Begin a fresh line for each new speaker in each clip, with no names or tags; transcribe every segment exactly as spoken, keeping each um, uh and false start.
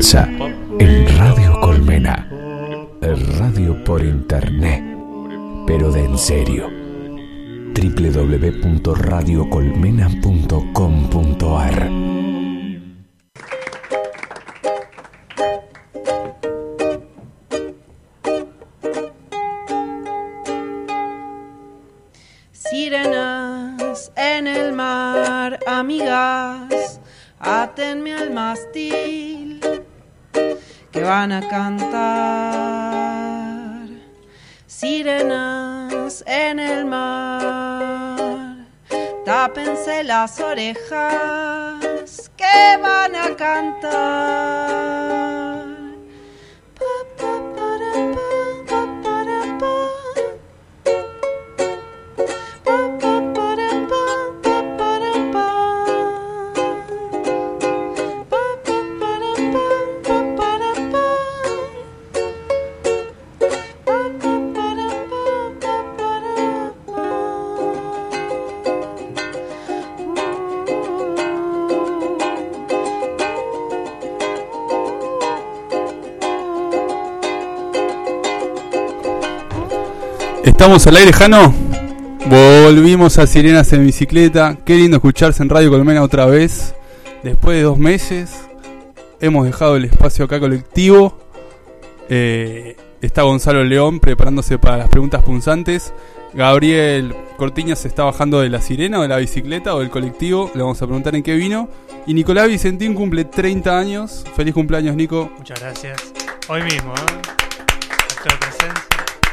comienza en Radio Colmena, radio por internet, pero de en serio. doble u doble u doble u punto radio colmena punto com punto a r.
Sirenas en el mar, amigas, átenme al mástil, que van a cantar. Sirenas en el mar, tápense las orejas, que van a cantar. Pa, pa, para, pa, pa, para, pa.
Estamos al aire, Jano. Volvimos a Sirenas en Bicicleta. Qué lindo escucharse en Radio Colmena otra vez. Después de dos meses hemos dejado el espacio acá colectivo. eh, Está Gonzalo León preparándose para las preguntas punzantes. Gabriel Cortiñas se está bajando de la sirena o de la bicicleta o del colectivo. Le vamos a preguntar en qué vino. Y Nicolás Vicentín cumple treinta años. Feliz cumpleaños, Nico.
Muchas gracias. Hoy mismo, ¿eh? Acto de presencia.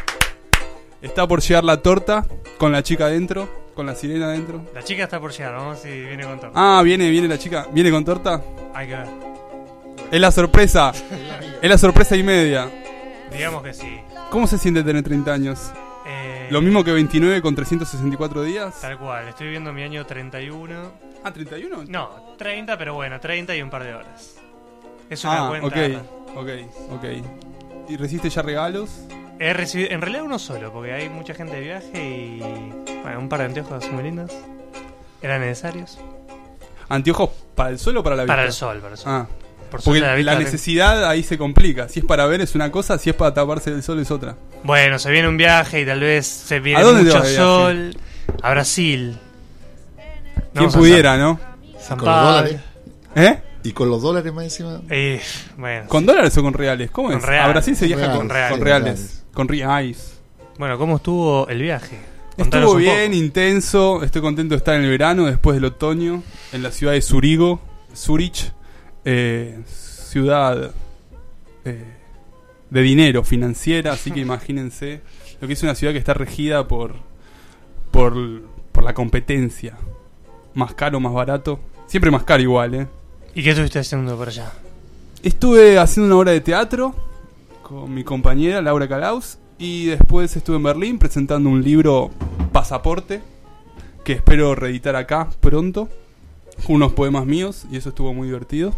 Está por llegar la torta con la chica adentro, con la sirena adentro.
La chica está por llegar, vamos a ver si viene con torta.
Ah, viene, viene la chica. ¿Viene con torta?
Hay que ver.
Es la sorpresa. Es la sorpresa y media.
Digamos que sí.
¿Cómo se siente tener treinta años?
Eh,
¿Lo mismo que veintinueve con trescientos sesenta y cuatro días?
Tal cual, estoy viviendo mi año treinta y uno.
Ah, ¿treinta y uno?
No, treinta, pero bueno, treinta y un par de horas. Es una
Ah,
cuenta.
ok, ok, ok. ¿Y recibiste ya regalos?
He recibido, en realidad uno solo, porque hay mucha gente de viaje y... Bueno, un par de anteojos muy lindos. ¿Eran necesarios?
¿Anteojos para el sol o para la vista?
Para el sol, para el sol.
Ah,
Por
porque
suerte
la,
vista-
necesidad ahí se complica. Si es para ver es una cosa, si es para taparse del sol es otra.
Bueno, se viene un viaje y tal vez se viene
¿A dónde te
mucho
vas de
sol. A Brasil.
¿Quién
Vamos a
pudiera, no?
San
Con los
Pablo.
dólares.
¿Eh?
Y con los dólares más encima.
Eh, bueno,
¿Con dólares o con reales? ¿Cómo
Con
es?
reales.
A Brasil se viaja
Reales,
con,
reales.
con reales. Con reais.
bueno, ¿cómo estuvo el viaje? Contanos
Estuvo
un
bien,
poco.
intenso. Estoy contento de estar en el verano, después del otoño, en la ciudad de Zurigo, Zurich, eh, ciudad eh, de dinero, financiera, así que imagínense lo que es una ciudad que está regida por, por, por la competencia. Más caro, más barato. Siempre más caro igual, ¿eh?
¿Y qué estuviste haciendo por allá?
Estuve haciendo una obra de teatro con mi compañera Laura Calaus y después estuve en Berlín presentando un libro, Pasaporte, que espero reeditar acá pronto, con unos poemas míos, y eso estuvo muy divertido.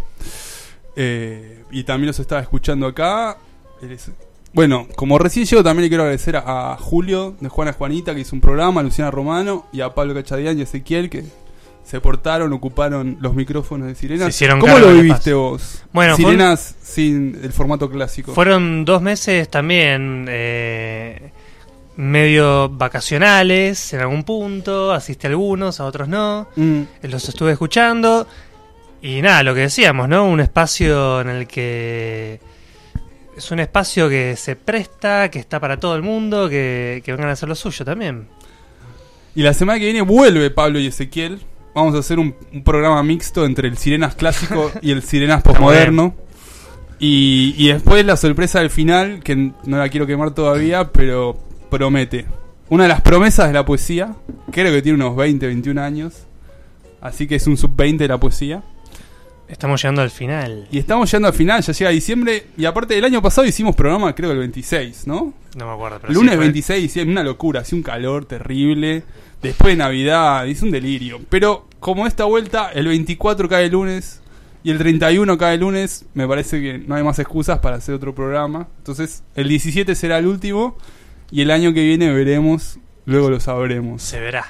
Eh, y también los estaba escuchando acá. Bueno, como recién llego, también le quiero agradecer a, a Julio de Juana Juanita, que hizo un programa, a Luciana Romano y a Pablo Cachadián y a Ezequiel, que se portaron, ocuparon los micrófonos de Sirenas.
Se hicieron
¿Cómo
cargo
lo
del
viviste
espacio.
vos?
Bueno, fue
Sirenas sin el formato clásico.
Fueron dos meses también eh, medio vacacionales en algún punto. Asistí a algunos, a otros no.
Mm.
Los estuve escuchando. Y nada, lo que decíamos, ¿no? Un espacio en el que... Es un espacio que se presta, que está para todo el mundo, que, que vengan a hacer lo suyo también.
Y la semana que viene vuelve Pablo y Ezequiel. Vamos a hacer un, un programa mixto entre el Sirenas clásico y el Sirenas posmoderno. Y, y después la sorpresa del final, que no la quiero quemar todavía, pero promete. Una de las promesas de la poesía, creo que tiene unos veinte, veintiún años. Así que es un sub veinte de la poesía.
Estamos llegando al final.
Y estamos llegando al final, ya llega diciembre. Y aparte, el año pasado hicimos programa, creo que el veintiséis, ¿no?
No me acuerdo, pero
El lunes
sí fue-
veintiséis de diciembre, una locura, hacía un calor terrible. Después de Navidad, hizo un delirio. Pero como esta vuelta, el veinticuatro cae el lunes y el treinta y uno cae el lunes, me parece que no hay más excusas para hacer otro programa. Entonces, el diecisiete será el último y el año que viene veremos, luego lo sabremos.
Se verá.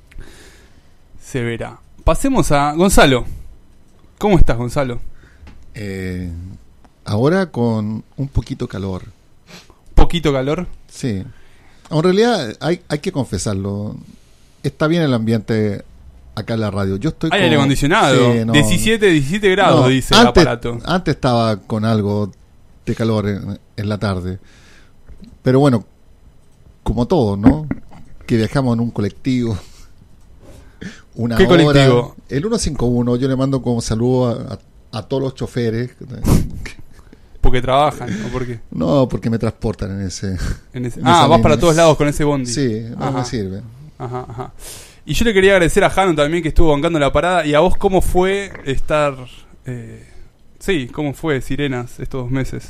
Se verá. Pasemos a Gonzalo. ¿Cómo estás, Gonzalo?
Eh, ahora con un poquito calor.
Poquito calor.
Sí. En realidad hay, hay que confesarlo. Está bien el ambiente acá en la radio. Yo estoy
Hay
como-
aire acondicionado.
Sí, no.
diecisiete, diecisiete grados,
No,
dice el
antes,
aparato.
Antes estaba con algo de calor en, en la tarde. Pero bueno, como todo, ¿no? Que viajamos en un colectivo. Una
¿Qué
hora.
colectivo?
El ciento cincuenta y uno. Yo le mando como saludo a, a, a todos los choferes.
Porque trabajan, ¿o por qué?
No, porque me transportan en ese.
En ese-
en
Ah,
esa
vas para
línea.
todos lados con ese bondi.
Sí, no
Ajá.
me sirve.
Ajá, ajá. Y yo le quería agradecer a Jano también que estuvo bancando la parada. Y a vos, ¿cómo fue estar... Eh, sí, ¿cómo fue Sirenas estos dos meses?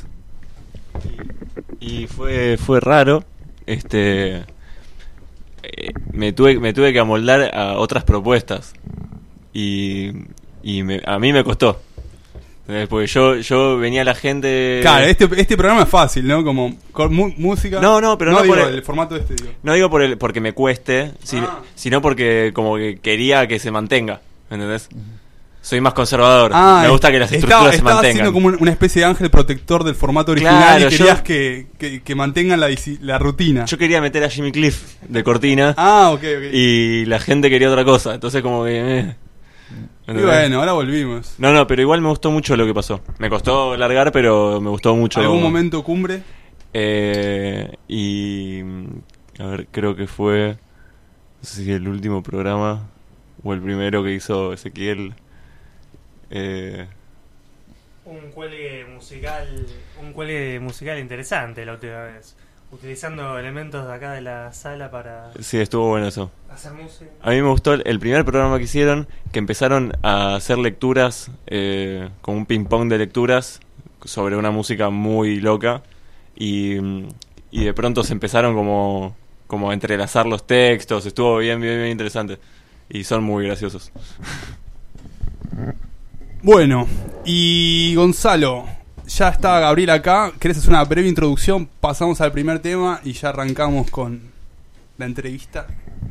Y fue fue raro. Este eh, me tuve me tuve que amoldar a otras propuestas. Y y me- a mí me costó. ¿Entendés? Porque yo yo venía la gente.
Claro, este, este programa es fácil, ¿no? Como con mu- música...
No, no, pero no
digo,
por el-
el formato este, digo.
No digo por el porque me cueste, si-
Ah.
sino porque como que quería que se mantenga, ¿entendés? Soy más conservador.
Ah,
me gusta que las
estaba,
estructuras se
estaba
mantengan.
haciendo como un- una especie de ángel protector del formato original
Claro,
y querías
yo-
que, que, que mantengan la, disi- la rutina.
Yo quería meter a Jimmy Cliff de cortina
Ah, ok, ok.
y la gente quería otra cosa, entonces como que eh.
Y
¿Entendés?
bueno, ahora volvimos.
No, no, pero igual me gustó mucho lo que pasó. Me costó largar, pero me gustó mucho.
¿Algún momento cumbre?
Eh, y a ver, creo que fue, no sé si el último programa o el primero que hizo Ezequiel. Eh,
Un cuelgue musical, un cuelgue musical interesante la última vez, utilizando elementos de acá de la sala para
sí, estuvo bueno eso.
hacer música.
A mí me gustó el, el primer programa que hicieron, que empezaron a hacer lecturas, eh, con un ping pong de lecturas sobre una música muy loca y, y de pronto se empezaron como, como a entrelazar los textos, estuvo bien, bien, bien interesante y son muy graciosos.
Bueno, y Gonzalo, ya está Gabriel acá. ¿Querés hacer una breve introducción? Pasamos al primer tema y ya arrancamos con la entrevista.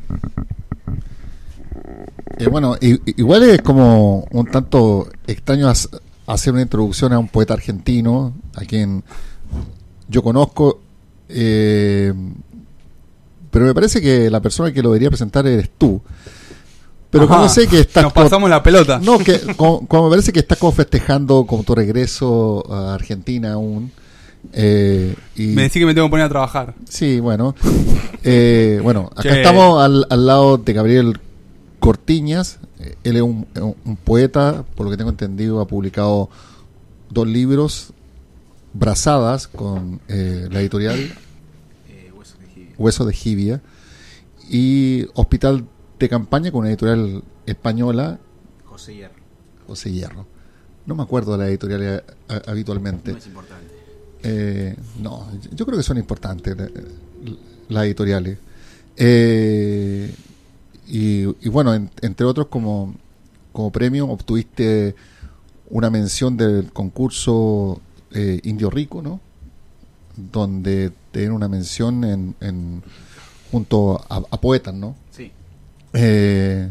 Eh, bueno, i- igual es como un tanto extraño hac- hacer una introducción a un poeta argentino, a quien yo conozco, eh, pero me parece que la persona que lo debería presentar eres tú. Pero
Ajá,
como sé que estás...
nos
co-
pasamos la pelota.
No, que como, como me parece que estás como festejando como tu regreso a Argentina aún. Eh, y
Me decís que me tengo que poner a trabajar.
Sí, bueno. Eh, bueno, acá
Che.
estamos al, al lado de Gabriel Cortiñas. Eh, Él es un, un- un poeta, por lo que tengo entendido, ha publicado dos libros, Brazadas, con eh, la editorial
Eh, Hueso de Jibia.
Hueso de Jibia, y Hospital de Campaña, con una editorial española,
José Hierro.
José Hierro. No me acuerdo de la editorial eh, a- habitualmente.
No es importante.
Eh, no, yo creo que son importantes la- las editoriales. Eh, y, y bueno, en- entre otros, como, como premio, obtuviste una mención del concurso eh, Indio Rico, ¿no? Donde te dieron una mención en, en junto a, a poetas, ¿no?
Sí.
Eh,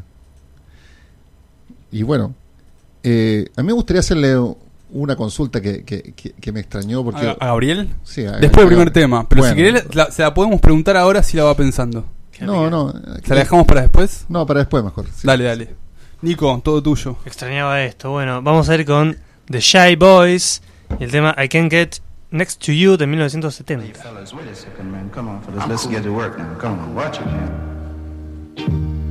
y bueno, eh, a mí me gustaría hacerle una consulta que, que, que, que me extrañó porque...
¿A, a Gabriel?
Sí, a-
Después del
a-
primer tema. Pero
Bueno.
si querés, la- se la podemos preguntar ahora si la va pensando.
No, no.
¿Se la dejamos para después?
No, para después mejor. sí.
Dale, dale. Nico, todo tuyo.
Extrañaba esto. Bueno, vamos a ir con The Shy Boys y el tema I Can't Get Next to You de mil novecientos setenta.
Hey, fellas, wait a second, man. Come on, fellas. Let's get to work now. Come on, watch it, man.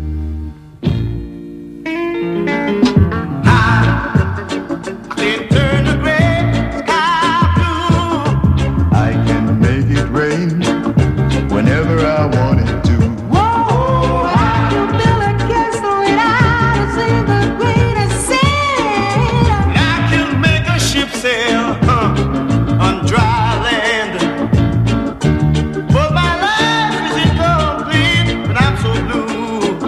I can make it rain whenever I want it to.
Whoa, I can build a castle without a single grain of sand.
I can make a ship sail huh, on dry land. But my life is incomplete when I'm so blue.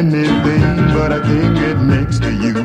anything, but I can't get next to you.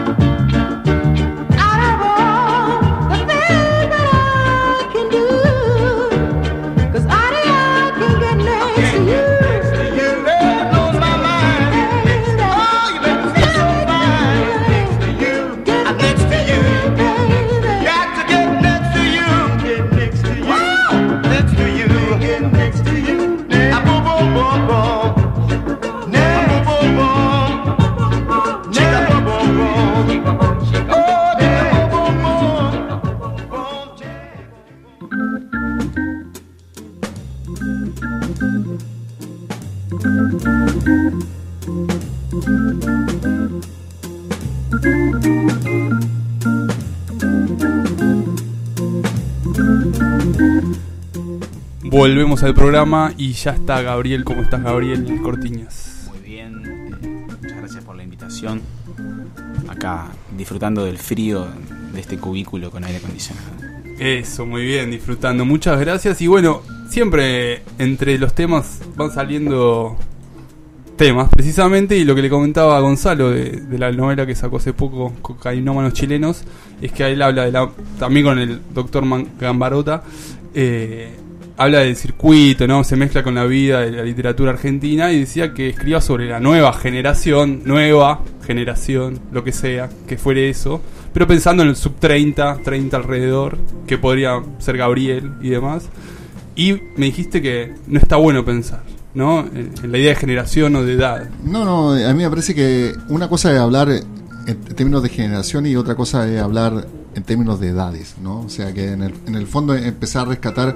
Volvemos al programa y ya está Gabriel. ¿Cómo estás, Gabriel Cortiñas?
Muy bien, eh, muchas gracias por la invitación. Acá disfrutando del frío de este cubículo con aire acondicionado.
Eso, muy bien, disfrutando. Muchas gracias. Y bueno, siempre entre los temas van saliendo temas, precisamente. Y lo que le comentaba a Gonzalo de, de la novela que sacó hace poco, Cocainómanos Chilenos, es que él habla de la, también con el doctor Gambarota, eh, habla del circuito, ¿no? Se mezcla con la vida de la literatura argentina y decía que escriba sobre la nueva generación, nueva generación, lo que sea, que fuere eso, pero pensando en el sub treinta, treinta alrededor, que podría ser Gabriel y demás. Y me dijiste que no está bueno pensar, ¿no? En, en la idea de generación o de edad.
No, no, a mí me parece que una cosa es hablar en términos de generación y otra cosa es hablar en términos de edades, ¿no? O sea, que en el, en el fondo empezar a rescatar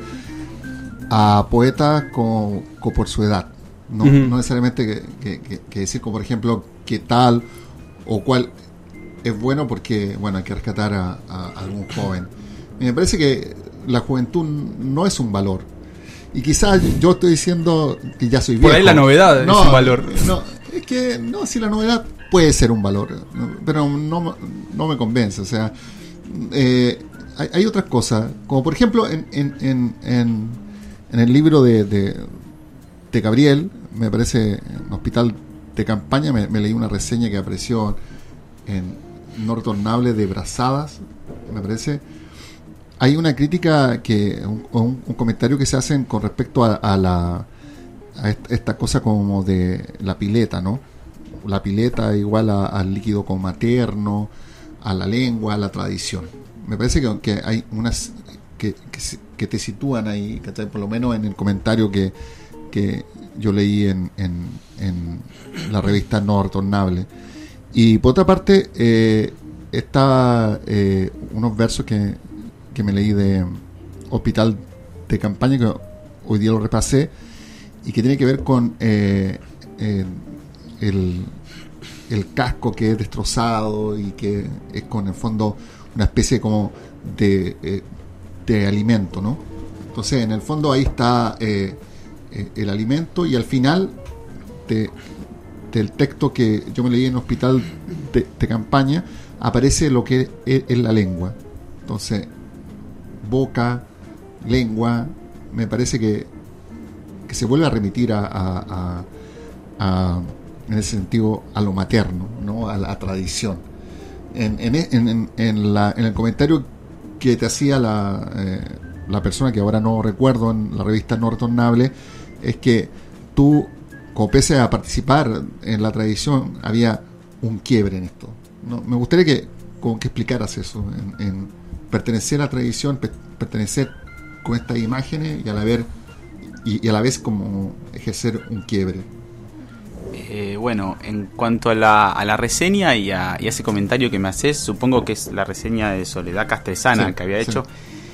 a poetas con, con por su edad, no, uh-huh. no necesariamente que, que, que, que decir como por ejemplo qué tal o cuál es bueno, porque bueno, hay que rescatar a, a algún joven. Me parece que la juventud no es un valor, y quizás yo estoy diciendo que ya soy viejo.
Por ahí la novedad no, es un valor.
No, es que no, si la novedad puede ser un valor, pero no, no me convence. O sea, eh, hay, hay otras cosas, como por ejemplo en, en, en, en En el libro de, de, de Gabriel, me parece, en Hospital de Campaña, me, me leí una reseña que apareció en No Retornable de Brazadas, me parece. Hay una crítica, que un, un, un comentario que se hacen con respecto a, a la a esta, esta cosa como de la pileta, ¿no? La pileta igual a, al líquido como materno, a la lengua, a la tradición. Me parece que, que hay unas... Que, que, que te sitúan ahí, ¿cachai? Por lo menos en el comentario que, que yo leí en, en, en la revista No Retornable. Y por otra parte, eh, está eh, unos versos que, que me leí de Hospital de Campaña, que hoy día lo repasé, y que tiene que ver con eh, eh, el, el casco que es destrozado y que es con, en el fondo, una especie como de... Eh, de alimento, ¿no? Entonces, en el fondo ahí está eh, eh, el alimento, y al final de, del texto que yo me leí en Hospital de, de Campaña aparece lo que es, es la lengua. Entonces, boca, lengua, me parece que, que se vuelve a remitir a, a, a, a en ese sentido a lo materno, ¿no? A la tradición. En, en, en, en, la, en el comentario que te hacía la, eh, la persona que ahora no recuerdo en la revista No Retornable, es que tú, como pese a participar en la tradición, había un quiebre en esto, ¿no? Me gustaría que, como que explicaras eso, en, en pertenecer a la tradición, pe- pertenecer con estas imágenes y a la vez, y, y a la vez como ejercer un quiebre.
Eh, bueno, en cuanto a la, a la reseña y a, y a ese comentario que me haces, supongo que es la reseña de Soledad Castresana, sí, que había hecho.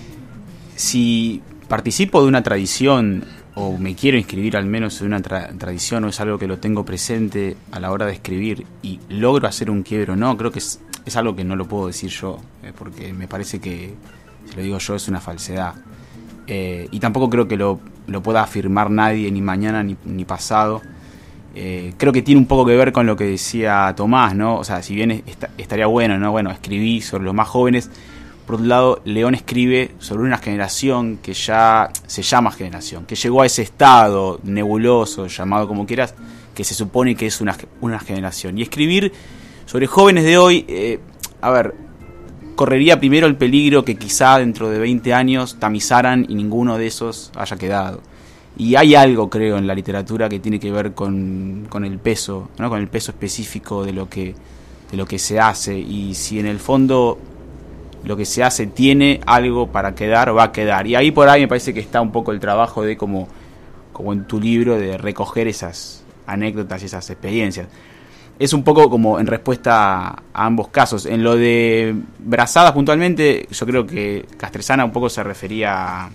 Sí. Si participo de una tradición, o me quiero inscribir al menos en una tra- tradición, o es algo que lo tengo presente a la hora de escribir y logro hacer un quiebre o no, creo que es, es algo que no lo puedo decir yo, eh, porque me parece que, si lo digo yo, es una falsedad. Eh, y tampoco creo que lo, lo pueda afirmar nadie, ni mañana ni, ni pasado. Eh, creo que tiene un poco que ver con lo que decía Tomás, ¿no? O sea, si bien est- estaría bueno, ¿no? Bueno, escribí sobre los más jóvenes. Por otro lado, León escribe sobre una generación que ya se llama generación, que llegó a ese estado nebuloso, llamado como quieras, que se supone que es una, una generación. Y escribir sobre jóvenes de hoy, eh, a ver, correría primero el peligro que quizá dentro de veinte años tamizaran y ninguno de esos haya quedado. Y hay algo, creo, en la literatura que tiene que ver con, con el peso, ¿no? Con el peso específico de lo que de lo que se hace. Y si en el fondo lo que se hace tiene algo para quedar, va a quedar. Y ahí por ahí me parece que está un poco el trabajo de, como, como en tu libro, de recoger esas anécdotas y esas experiencias. Es un poco como en respuesta a, a ambos casos. En lo de Brazadas puntualmente, yo creo que Castresana un poco se refería a,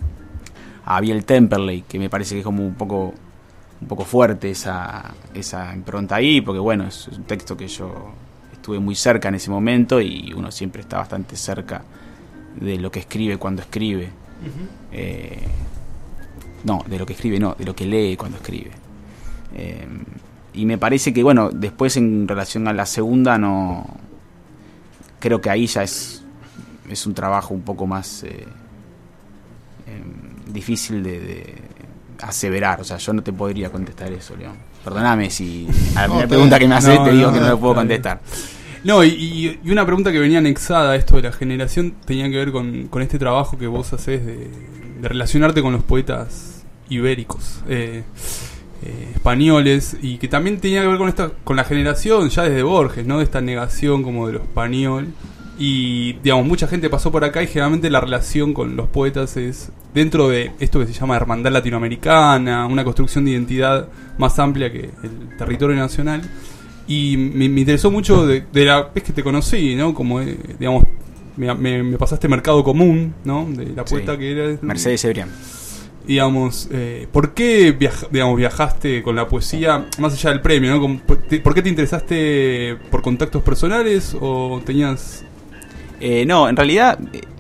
a Biel Temperley, que me parece que es como un poco un poco fuerte esa, esa impronta ahí, porque bueno, es un texto que yo estuve muy cerca en ese momento y uno siempre está bastante cerca de lo que escribe cuando escribe. Uh-huh. Eh, no, de lo que escribe no, de lo que lee cuando escribe. Eh, y me parece que, bueno, después en relación a la segunda, no creo que ahí ya es, es un trabajo un poco más eh, eh, difícil de, de aseverar. O sea, yo no te podría contestar eso, León. Perdóname si a la primera pregunta que me haces no, te digo no, que no, no lo puedo contestar.
No, y, y una pregunta que venía anexada a esto de la generación tenía que ver con, con este trabajo que vos hacés de, de relacionarte con los poetas ibéricos, eh, eh, españoles, y que también tenía que ver con esta con la generación ya desde Borges, ¿no? De esta negación como de lo español. Y, digamos, mucha gente pasó por acá y generalmente la relación con los poetas es dentro de esto que se llama hermandad latinoamericana, una construcción de identidad más amplia que el territorio nacional. Y me, me interesó mucho de, de la vez que te conocí, ¿no? Como, eh, digamos, me, me, me pasaste Mercado Común, ¿no? De la poeta sí, que era
Mercedes Cebrián.
Digamos, eh, ¿por qué viaja, digamos, viajaste con la poesía más allá del premio, ¿no? Como, ¿por qué te interesaste por contactos personales o tenías...?
Eh, no, en realidad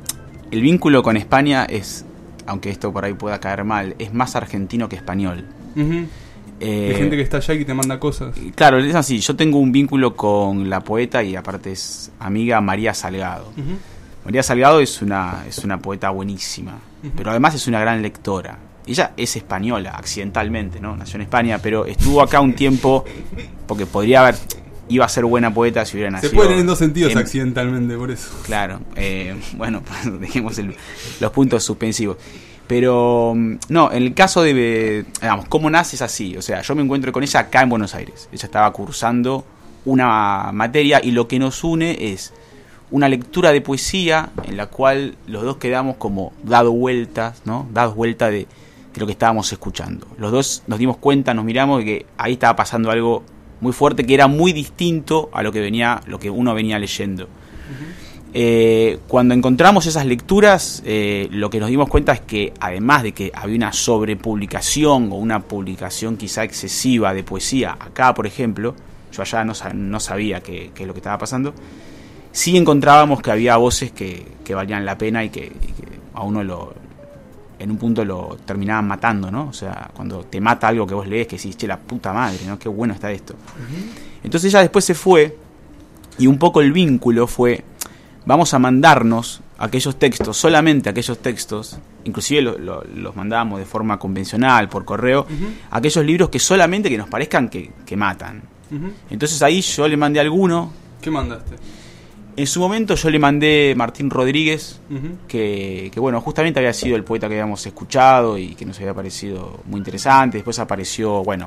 el vínculo con España es, aunque esto por ahí pueda caer mal, es más argentino que español.
Uh-huh. Eh, Hay gente que está allá y que te manda cosas.
Claro, es así. Yo tengo un vínculo con la poeta y aparte es amiga María Salgado. Uh-huh. María Salgado es una, es una poeta buenísima, uh-huh. pero además es una gran lectora. Ella es española, accidentalmente, ¿no? Nació en España, pero estuvo acá un tiempo porque podría haber... iba a ser buena poeta si hubiera nacido.
Se puede leer en dos sentidos en, accidentalmente, por eso.
Claro, eh, bueno, pues dejemos el, los puntos suspensivos. Pero, no, en el caso de, digamos, cómo nace es así. O sea, yo me encuentro con ella acá en Buenos Aires. Ella estaba cursando una materia y lo que nos une es una lectura de poesía en la cual los dos quedamos como dado vueltas, ¿no? Dados vuelta de, de lo que estábamos escuchando. Los dos nos dimos cuenta, nos miramos de que ahí estaba pasando algo muy fuerte que era muy distinto a lo que venía, lo que uno venía leyendo. Uh-huh. Eh, cuando encontramos esas lecturas, eh, lo que nos dimos cuenta es que además de que había una sobrepublicación o una publicación quizá excesiva de poesía, acá por ejemplo, yo allá no, no sabía qué, qué es lo que estaba pasando, sí encontrábamos que había voces que, que valían la pena y que, y que a uno lo, en un punto lo terminaban matando, ¿no? O sea, cuando te mata algo que vos lees, que decís, che, la puta madre, ¿no? Qué bueno está esto. Uh-huh. Entonces ella después se fue y un poco el vínculo fue, vamos a mandarnos aquellos textos, solamente aquellos textos, inclusive lo, lo, los mandábamos de forma convencional, por correo, uh-huh. aquellos libros que solamente que nos parezcan que, que matan. Uh-huh. Entonces ahí yo le mandé alguno.
¿Qué mandaste?
En su momento yo le mandé Martín Rodríguez,
uh-huh.
que, que bueno, justamente había sido el poeta que habíamos escuchado y que nos había parecido muy interesante. Después apareció, bueno,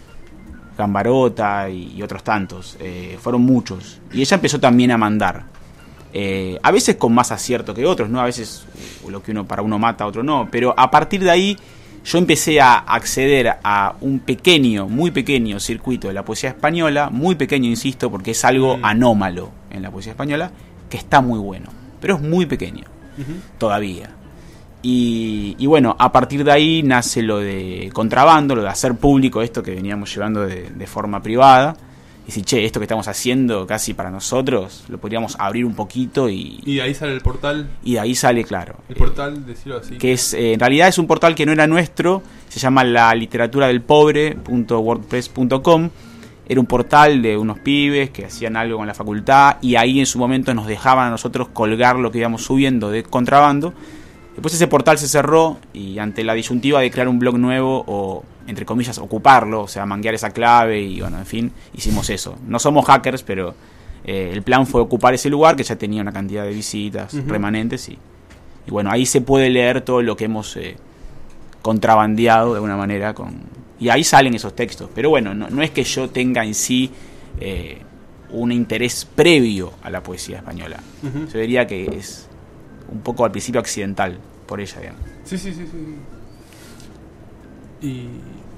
Gambarota y, y otros tantos. Eh, fueron muchos. Y ella empezó también a mandar. Eh, a veces con más acierto que otros, ¿no? A veces lo que uno para uno mata, otro no. Pero a partir de ahí yo empecé a acceder a un pequeño, muy pequeño circuito de la poesía española, muy pequeño, insisto, porque es algo mm. anómalo en la poesía española, que está muy bueno, pero es muy pequeño, uh-huh. todavía. Y, y bueno, a partir de ahí nace lo de contrabando, lo de hacer público esto que veníamos llevando de, de forma privada. Y decir, che, esto que estamos haciendo casi para nosotros, lo podríamos abrir un poquito y...
Y de ahí sale el portal.
Y de ahí sale, claro.
El portal, decirlo así.
Que es, eh, en realidad es un portal que no era nuestro, se llama la literatura del pobre punto wordpress punto com. Era un portal de unos pibes que hacían algo con la facultad y ahí en su momento nos dejaban a nosotros colgar lo que íbamos subiendo de contrabando. Después ese portal se cerró y ante la disyuntiva de crear un blog nuevo o entre comillas, ocuparlo, o sea, manguear esa clave y bueno, en fin, hicimos eso. No somos hackers, pero eh, el plan fue ocupar ese lugar que ya tenía una cantidad de visitas uh-huh. remanentes y, y bueno, ahí se puede leer todo lo que hemos eh, contrabandeado de alguna manera con y ahí salen esos textos. Pero bueno, no, no es que yo tenga en sí eh, un interés previo a la poesía española. Uh-huh. Yo diría que es un poco al principio accidental por ella, digamos.
Sí, sí, sí, sí. Y,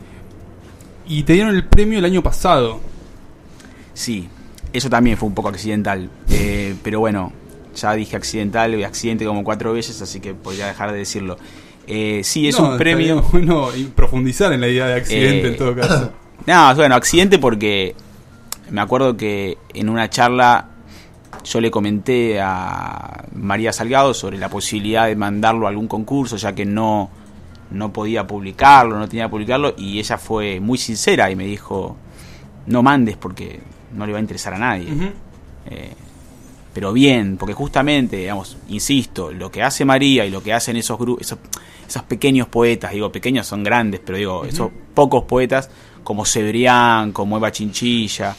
y te dieron el premio el año pasado.
Sí, eso también fue un poco accidental. Eh, pero bueno, ya dije accidental y accidente como cuatro veces, así que podría dejar de decirlo. Eh, sí, es
no,
un premio.
Bueno, profundizar en la idea de accidente
eh,
en todo caso.
No, bueno, accidente porque me acuerdo que en una charla yo le comenté a María Salgado sobre la posibilidad de mandarlo a algún concurso, ya que no, no podía publicarlo, no tenía que publicarlo, y ella fue muy sincera y me dijo, no mandes porque no le va a interesar a nadie. Uh-huh. Eh, pero bien, porque justamente, digamos, insisto, lo que hace María y lo que hacen esos grupos, esos, esos pequeños poetas, digo, pequeños son grandes, pero digo, uh-huh. esos pocos poetas, como Cebrián, como Eva Chinchilla,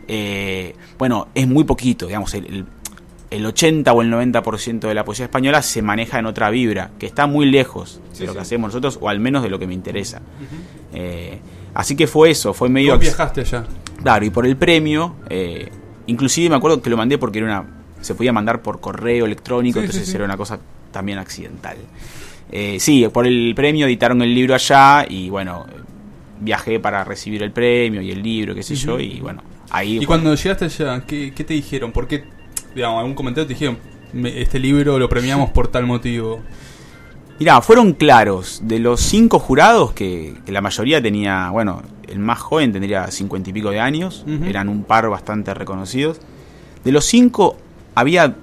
eh, bueno, es muy poquito, digamos, el, el, el ochenta o el noventa por ciento de la poesía española se maneja en otra vibra, que está muy lejos sí, de lo sí. que hacemos nosotros, o al menos de lo que me interesa. Uh-huh. Eh, así que fue eso, fue medio...
¿Vos viajaste allá?
Claro, y por el premio, eh, inclusive me acuerdo que lo mandé porque era una... se podía mandar por correo electrónico, sí, entonces sí, sí. era una cosa también accidental. Eh, sí, por el premio editaron el libro allá y bueno, viajé para recibir el premio y el libro, qué sé uh-huh. yo, y bueno, ahí...
¿Y cuando llegaste allá, qué, qué te dijeron? ¿Por qué, digamos, algún comentario te dijeron, este libro lo premiamos por tal motivo?
Mirá, fueron claros. De los cinco jurados, que, que la mayoría tenía, bueno, el más joven tendría cincuenta y pico de años, uh-huh. eran un par bastante reconocidos. De los cinco, había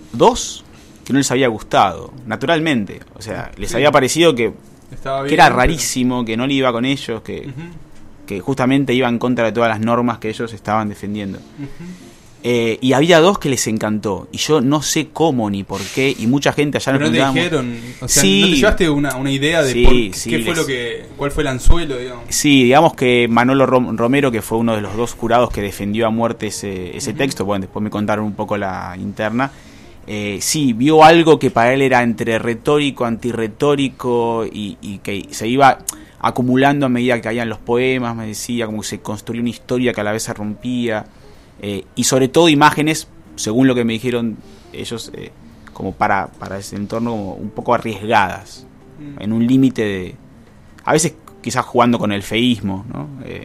dos que no les había gustado, naturalmente. O sea, les sí. había parecido que, bien, que era rarísimo, pero... que no le iba con ellos, que, uh-huh. que justamente iba en contra de todas las normas que ellos estaban defendiendo. Uh-huh. Eh, y había dos que les encantó, y yo no sé cómo ni por qué, y mucha gente allá
nos preguntábamos. ¿No te dijeron? O sea,
sí,
¿no te llevaste una, una idea de
sí,
por qué,
sí,
qué fue
les...
lo que, cuál fue el anzuelo, digamos?
Sí, digamos que Manolo Romero, que fue uno de los dos jurados que defendió a muerte ese, ese uh-huh. texto, bueno, después me contaron un poco la interna, eh, sí, vio algo que para él era entre retórico, antirretórico, y, y que se iba acumulando a medida que caían los poemas, me decía, como que se construía una historia que a la vez se rompía. Eh, y sobre todo imágenes, según lo que me dijeron ellos, eh, como para, para ese entorno, como un poco arriesgadas, mm. en un límite de, a veces quizás jugando con el feísmo, ¿no? Eh,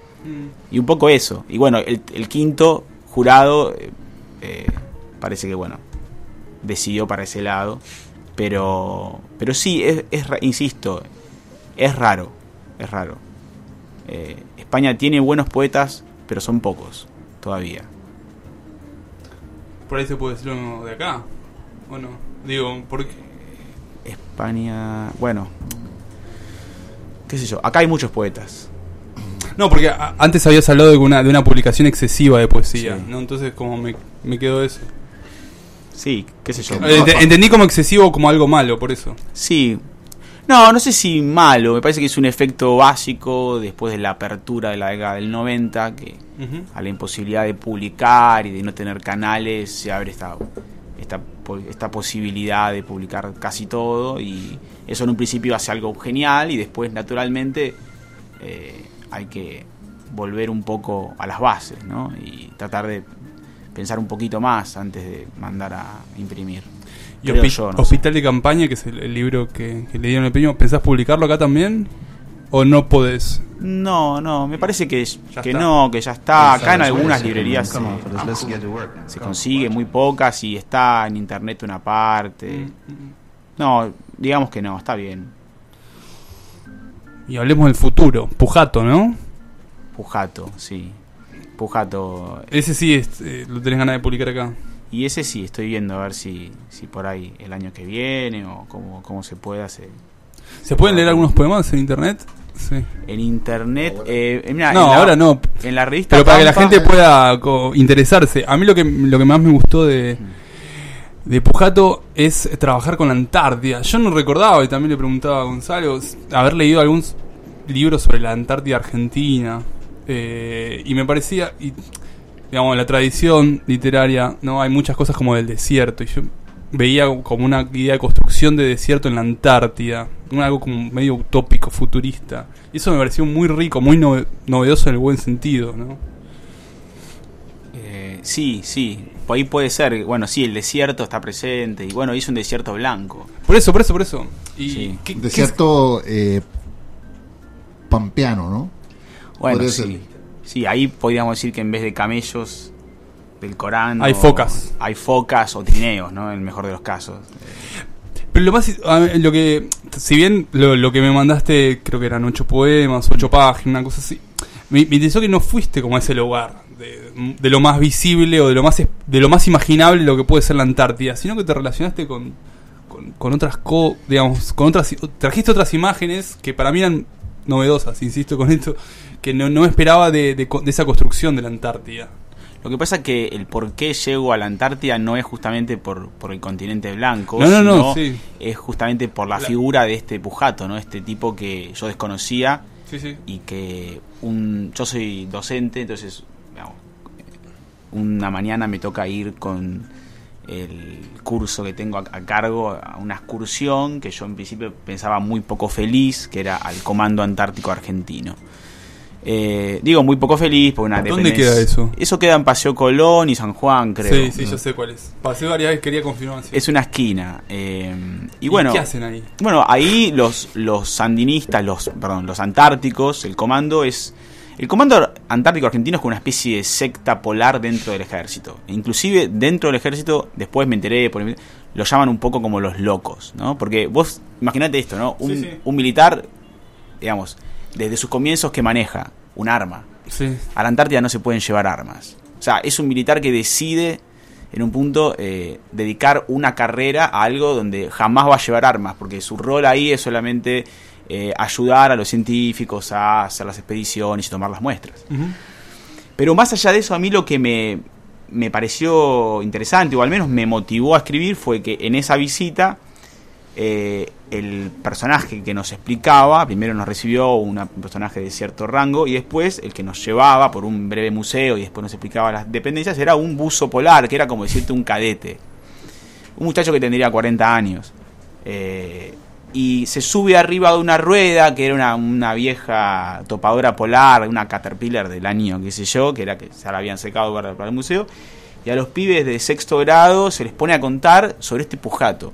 mm. Y un poco eso. Y bueno, el, el quinto jurado eh, eh, parece que, bueno, decidió para ese lado, pero pero sí, es, es insisto, es raro, es raro. Eh, España tiene buenos poetas, pero son pocos. Todavía.
Por ahí se puede decir uno de acá, ¿o no? Digo, porque
España, bueno, qué sé yo, acá hay muchos poetas.
No, porque a, antes habías hablado de una, de una publicación excesiva de poesía, sí. ¿no? Entonces como me, me quedó eso.
Sí, qué sé yo.
Ent- entendí como excesivo como algo malo, por eso.
Sí. No, no sé si malo, me parece que es un efecto básico después de la apertura de la década del noventa, que uh-huh. a la imposibilidad de publicar y de no tener canales se abre esta, esta, esta posibilidad de publicar casi todo, y eso en un principio hace algo genial y después naturalmente eh, hay que volver un poco a las bases, ¿no? Y tratar de pensar un poquito más antes de mandar a imprimir.
Y Hospi- yo, no Hospital sé. de Campaña, que es el, el libro que, que le dieron el premio, ¿pensás publicarlo acá también? ¿O no podés?
No, no, me parece que, que no, que ya está. Acá en algunas librerías se, se consigue, muy pocas, y está en internet una parte. No, digamos que no, está bien.
Y hablemos del futuro. Pujato, ¿no?
Pujato, sí. Pujato.
Ese sí es, eh, lo tenés ganas de publicar acá.
Y ese sí, estoy viendo a ver si, si por ahí el año que viene o cómo, cómo se puede hacer.
¿Se pueden leer algunos poemas en internet? Sí.
En internet, eh, mira,
no,
en la,
ahora no.
En la revista
Pero para
Pampa,
que la gente pueda co- interesarse. A mí lo que lo que más me gustó de de Pujato es trabajar con la Antártida. Yo no recordaba, y también le preguntaba a Gonzalo, haber leído algún libros sobre la Antártida Argentina. Eh, y me parecía, y, digamos, en la tradición literaria, no hay muchas cosas como del desierto. Y yo veía como una idea de construcción de desierto en la Antártida, algo como medio utópico, futurista. Y eso me pareció muy rico, muy nove- novedoso en el buen sentido, ¿no?
Eh, sí, sí. Por ahí puede ser, bueno, sí, el desierto está presente. Y bueno, hizo un desierto blanco.
Por eso, por eso, por eso. Y
Sí.
¿qué- qué-
Desierto eh, pampeano, ¿no?
Bueno,
Podría
sí.
ser.
Sí, ahí podríamos decir que en vez de camellos del Corán...
Hay
o-
focas.
Hay focas o trineos, ¿no? En el mejor de los casos.
Pero lo más, a ver, lo que, si bien lo, lo que me mandaste, creo que eran ocho poemas, ocho páginas, una cosa así, me, me interesó que no fuiste como a ese lugar de, de lo más visible o de lo más es- de lo más imaginable lo que puede ser la Antártida, sino que te relacionaste con, con, con otras co, digamos, con otras, trajiste otras imágenes que para mí eran novedosas, insisto con esto, que no, no me esperaba de, de, co- de esa construcción de la Antártida.
Lo que pasa es que el por qué llego a la Antártida no es justamente por, por el continente blanco,
No, no, no,
sino
sí.
es justamente por la
La-
figura de este Pujato, ¿no? Este tipo que yo desconocía
Sí, sí.
y que un yo soy docente, entonces digamos, una mañana me toca ir con el curso que tengo a, a cargo a una excursión que yo en principio pensaba muy poco feliz, que era al Comando Antártico Argentino. Eh, digo muy poco feliz porque una
¿Dónde
dependencia-
queda eso?
Eso queda en Paseo Colón y San Juan, creo.
Sí, sí, yo sé cuál es. Pasé varias veces, quería confirmar. Sí.
Es una esquina. eh, y
¿Y
bueno,
qué hacen ahí?
bueno, ahí los, los sandinistas, los, perdón, los antárticos, el comando es... El Comando Antártico Argentino es como una especie de secta polar dentro del ejército. Inclusive dentro del ejército, después me enteré, por, lo llaman un poco como los locos, ¿no? Porque vos, imaginate esto, ¿no? Un,
Sí, sí.
un militar, digamos, desde sus comienzos que maneja un arma.
Sí.
A la Antártida no se pueden llevar armas. O sea, es un militar que decide en un punto eh, dedicar una carrera a algo donde jamás va a llevar armas, porque su rol ahí es solamente eh, ayudar a los científicos a hacer las expediciones y tomar las muestras.
Ujú.
Pero más allá de eso, a mí lo que me, me pareció interesante, o al menos me motivó a escribir, fue que en esa visita eh, el personaje que nos explicaba, primero nos recibió una- un personaje de cierto rango, y después el que nos llevaba por un breve museo y después nos explicaba las dependencias, era un buzo polar, que era como decirte un cadete. Un muchacho que tendría cuarenta años. Eh, y se sube arriba de una rueda, que era una, una vieja topadora polar, una Caterpillar del año, qué sé yo, que era que se la habían secado para, para el museo. Y a los pibes de sexto grado se les pone a contar sobre este Pujato.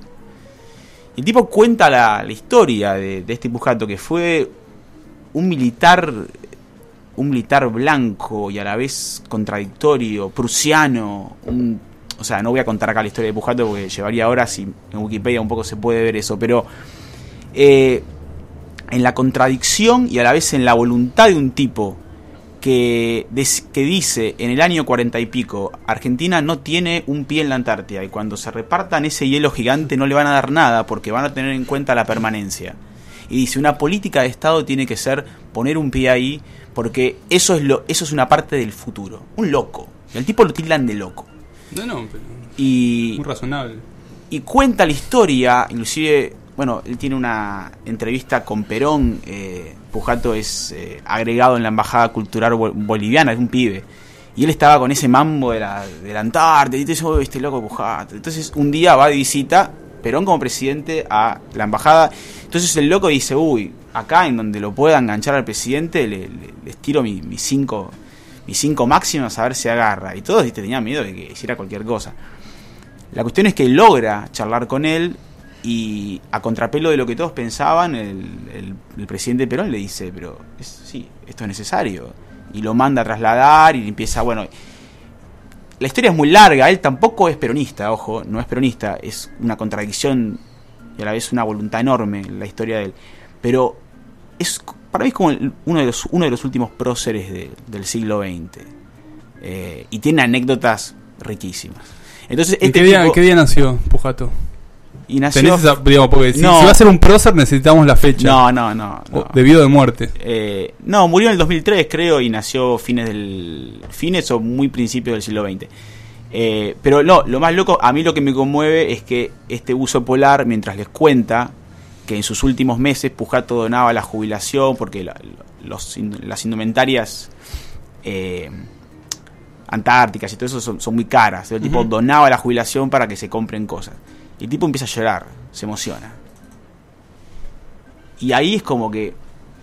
Y el tipo cuenta la, la historia de, de este Pujato, que fue un militar, un militar blanco y a la vez contradictorio, prusiano, un, o sea, no voy a contar acá la historia de Pujato porque llevaría horas y en Wikipedia un poco se puede ver eso, pero eh, en la contradicción y a la vez en la voluntad de un tipo que, des, que dice en el año cuarenta y pico, Argentina no tiene un pie en la Antártida, y cuando se repartan ese hielo gigante no le van a dar nada porque van a tener en cuenta la permanencia. Y dice, una política de Estado tiene que ser poner un pie ahí, porque eso es lo eso es una parte del futuro. Un loco. Y al tipo lo tildan de loco.
No, no, pero
Y,
muy razonable.
y cuenta la historia, inclusive, bueno, él tiene una entrevista con Perón, eh, Pujato es eh, agregado en la Embajada Cultural Bol- Boliviana, es un pibe, y él estaba con ese mambo de la, de la Antártida, y te dice, oh, este loco Pujato. Entonces un día va de visita Perón como presidente a la embajada, entonces el loco dice, uy, acá en donde lo pueda enganchar al presidente, le, le- les tiro mi- mis cinco mis cinco máximos a ver si agarra, y todos ¿viste? Tenían miedo de que hiciera cualquier cosa. La cuestión es que logra charlar con él, y a contrapelo de lo que todos pensaban, el, el, el presidente Perón le dice, pero es, sí, esto es necesario, y lo manda a trasladar y empieza, bueno, la historia es muy larga, él tampoco es peronista, ojo, no es peronista, es una contradicción y a la vez una voluntad enorme la historia de él, pero es para mí es como el- uno de los uno de los últimos próceres de- del siglo veinte, eh, y tiene anécdotas riquísimas. Entonces
¿En
este
qué día,
tipo-
¿en qué día nació Pujato?
y nació,
Tenés esa, digamos, porque si,
No.
si va a ser un prócer necesitamos la fecha.
no, no, no, no.
O debido de muerte.
Eh, no, murió en el dos mil tres, creo, y nació fines del fines o muy principios del siglo veinte. Eh, pero no, lo más loco, a mí lo que me conmueve es que este buzo polar, mientras les cuenta que en sus últimos meses Pujato donaba la jubilación porque la, los, las indumentarias eh, antárticas y todo eso son, son muy caras. El tipo uh-huh. donaba la jubilación para que se compren cosas. Y el tipo empieza a llorar, se emociona. Y ahí es como que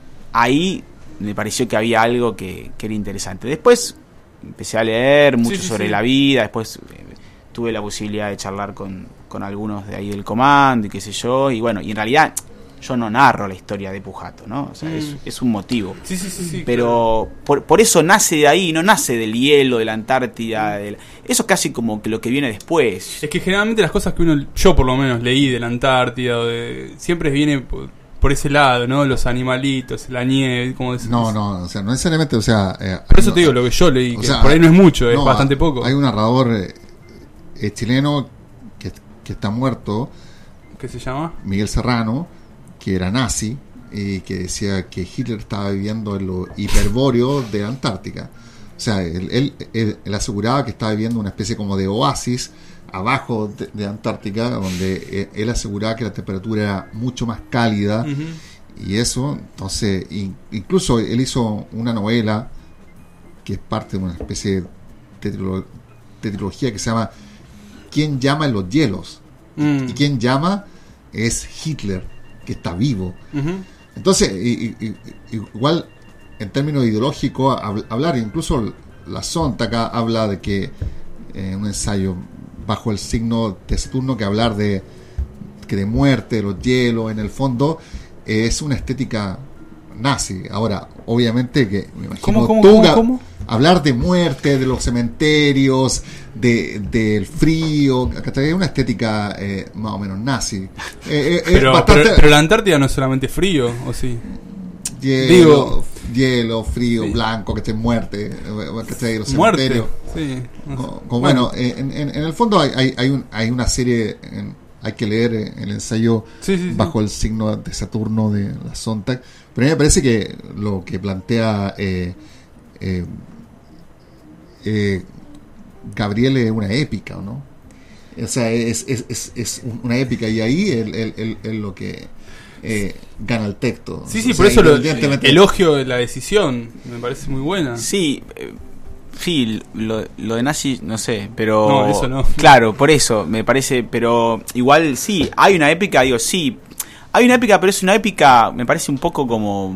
ahí me pareció que había algo que, que era interesante. Después empecé a leer mucho sí, sí, sobre sí. la vida, después eh, tuve la posibilidad de charlar con, con algunos de ahí del comando y qué sé yo, y bueno, y en realidad yo no narro la historia de Pujato, ¿no? O sea, mm. es, es un motivo.
Sí, sí, sí, sí,
pero claro. por, por eso nace de ahí, no nace del hielo, de la Antártida, del, eso es casi como que lo que viene después.
Es que generalmente las cosas que uno, yo por lo menos leí de la Antártida, o de, siempre viene por, por ese lado, ¿no? Los animalitos, la nieve, como decís.
No, no, o sea, no necesariamente, o sea... Eh,
por eso
no,
te digo, lo que yo leí, que
sea,
por ahí no es mucho, es
no,
bastante poco.
Hay un narrador eh, eh, chileno que, que está muerto.
¿Qué se llama?
Miguel Serrano, que era nazi y que decía que Hitler estaba viviendo en lo hiperbóreo de la Antártica. O sea, él, él, él, él aseguraba que estaba viviendo una especie como de oasis abajo de, de Antártica, donde él aseguraba que la temperatura era mucho más cálida. Uh-huh. Y eso, entonces, in, incluso él hizo una novela que es parte de una especie de, trilo, de trilogía que se llama ¿Quién llama en los hielos? Mm. Y quien llama es Hitler, que está vivo. Uh-huh. Entonces, y, y, y, igual en términos ideológicos, hab, hablar, incluso la Sontag habla de que eh, un ensayo bajo el signo de Saturno, que hablar de que de muerte, de los hielos, en el fondo eh, es una estética nazi. Ahora, obviamente que me imagino
¿Cómo, cómo,
Tunga,
cómo, cómo?
hablar de muerte, de los cementerios, de del frío, es una estética eh, más o menos nazi. Eh, eh,
pero,
bastante,
pero, pero la Antártida no es solamente frío, ¿o sí?
Hielo,
Digo,
hielo, frío, sí. blanco, que esté muerte, que esté los cementerios.
Sí.
Como, como, bueno, bueno en, en, en el fondo hay, hay, hay, un, hay una serie, en, hay que leer el ensayo
sí, sí,
bajo
sí.
el signo de Saturno de la Sontag, pero a mí me parece que lo que plantea eh, eh, eh, Gabriel es una épica, ¿no? O sea, es, es, es, es una épica, y ahí es lo que eh, gana el texto.
Sí, sí,
o
por
sea,
eso lo, elogio de la decisión, me parece muy buena.
Sí, eh, sí, lo, lo de nazi, no sé, pero...
No, eso no.
Claro, por eso, me parece, pero igual sí, hay una épica, digo, sí, hay una épica, pero es una épica, me parece un poco como...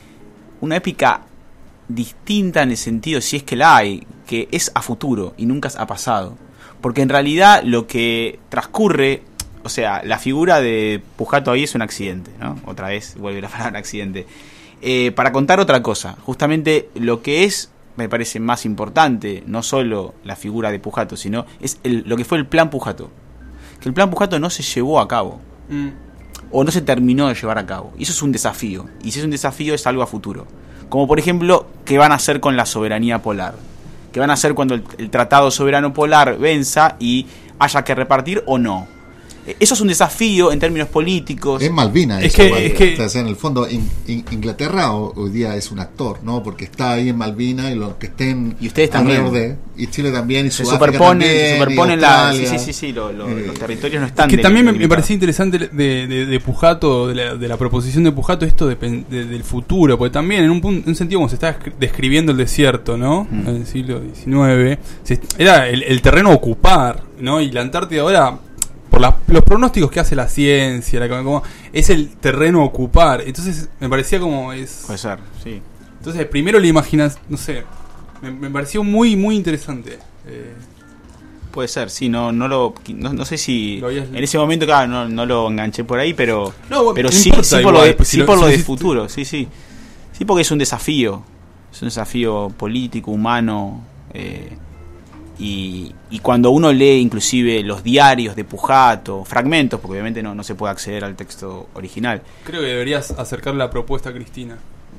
Una épica distinta en el sentido, si es que la hay, que es a futuro y nunca ha pasado. Porque en realidad lo que transcurre, o sea, la figura de Pujato ahí es un accidente, ¿no? Otra vez vuelve la palabra accidente. Eh, para contar otra cosa, justamente lo que es, me parece más importante, no solo la figura de Pujato, sino es el, lo que fue el plan Pujato. Que el plan Pujato no se llevó a cabo. Mm. O no se terminó de llevar a cabo. Y eso es un desafío. Y si es un desafío, es algo a futuro. Como por ejemplo, ¿qué van a hacer con la soberanía polar? ¿Qué van a hacer cuando el, el Tratado Soberano Polar venza y haya que repartir o no? Eso es un desafío en términos políticos.
Es Malvinas.
Es
eso,
que,
¿vale?
es que...
O sea, en el fondo, in, in, Inglaterra hoy día es un actor, ¿no? Porque está ahí en Malvinas y los que estén
y ustedes también
de, y Chile también y
se
Sudáfrica
superponen,
también,
se superponen la, sí, sí, sí, sí
eh,
lo, lo, los territorios no están.
Es que también me, me parecía interesante de, de, de Pujato, de la, de la proposición de Pujato, esto de, de, del futuro, porque también en un, punto, en un sentido como se está describiendo el desierto, ¿no? Mm. En el siglo diecinueve, se, era el, el terreno a ocupar, ¿no? Y la Antártida ahora, por la, los pronósticos que hace la ciencia, la, como, es el terreno a ocupar. Entonces me parecía como es.
Puede ser, sí.
Entonces primero le imaginas, no sé, me, me pareció muy muy interesante. Eh,
Puede ser, sí, no no lo no, no sé si en ese momento claro no, no lo enganché por ahí, pero
no, bueno,
pero
no
sí, sí por lo de, sí, si por lo, lo de futuro, sí, sí. Sí, porque es un desafío. Es un desafío político, humano, eh Y, y cuando uno lee inclusive los diarios de Pujato, fragmentos, porque obviamente no, no se puede acceder al texto original.
Creo que deberías acercar la propuesta a Cristina.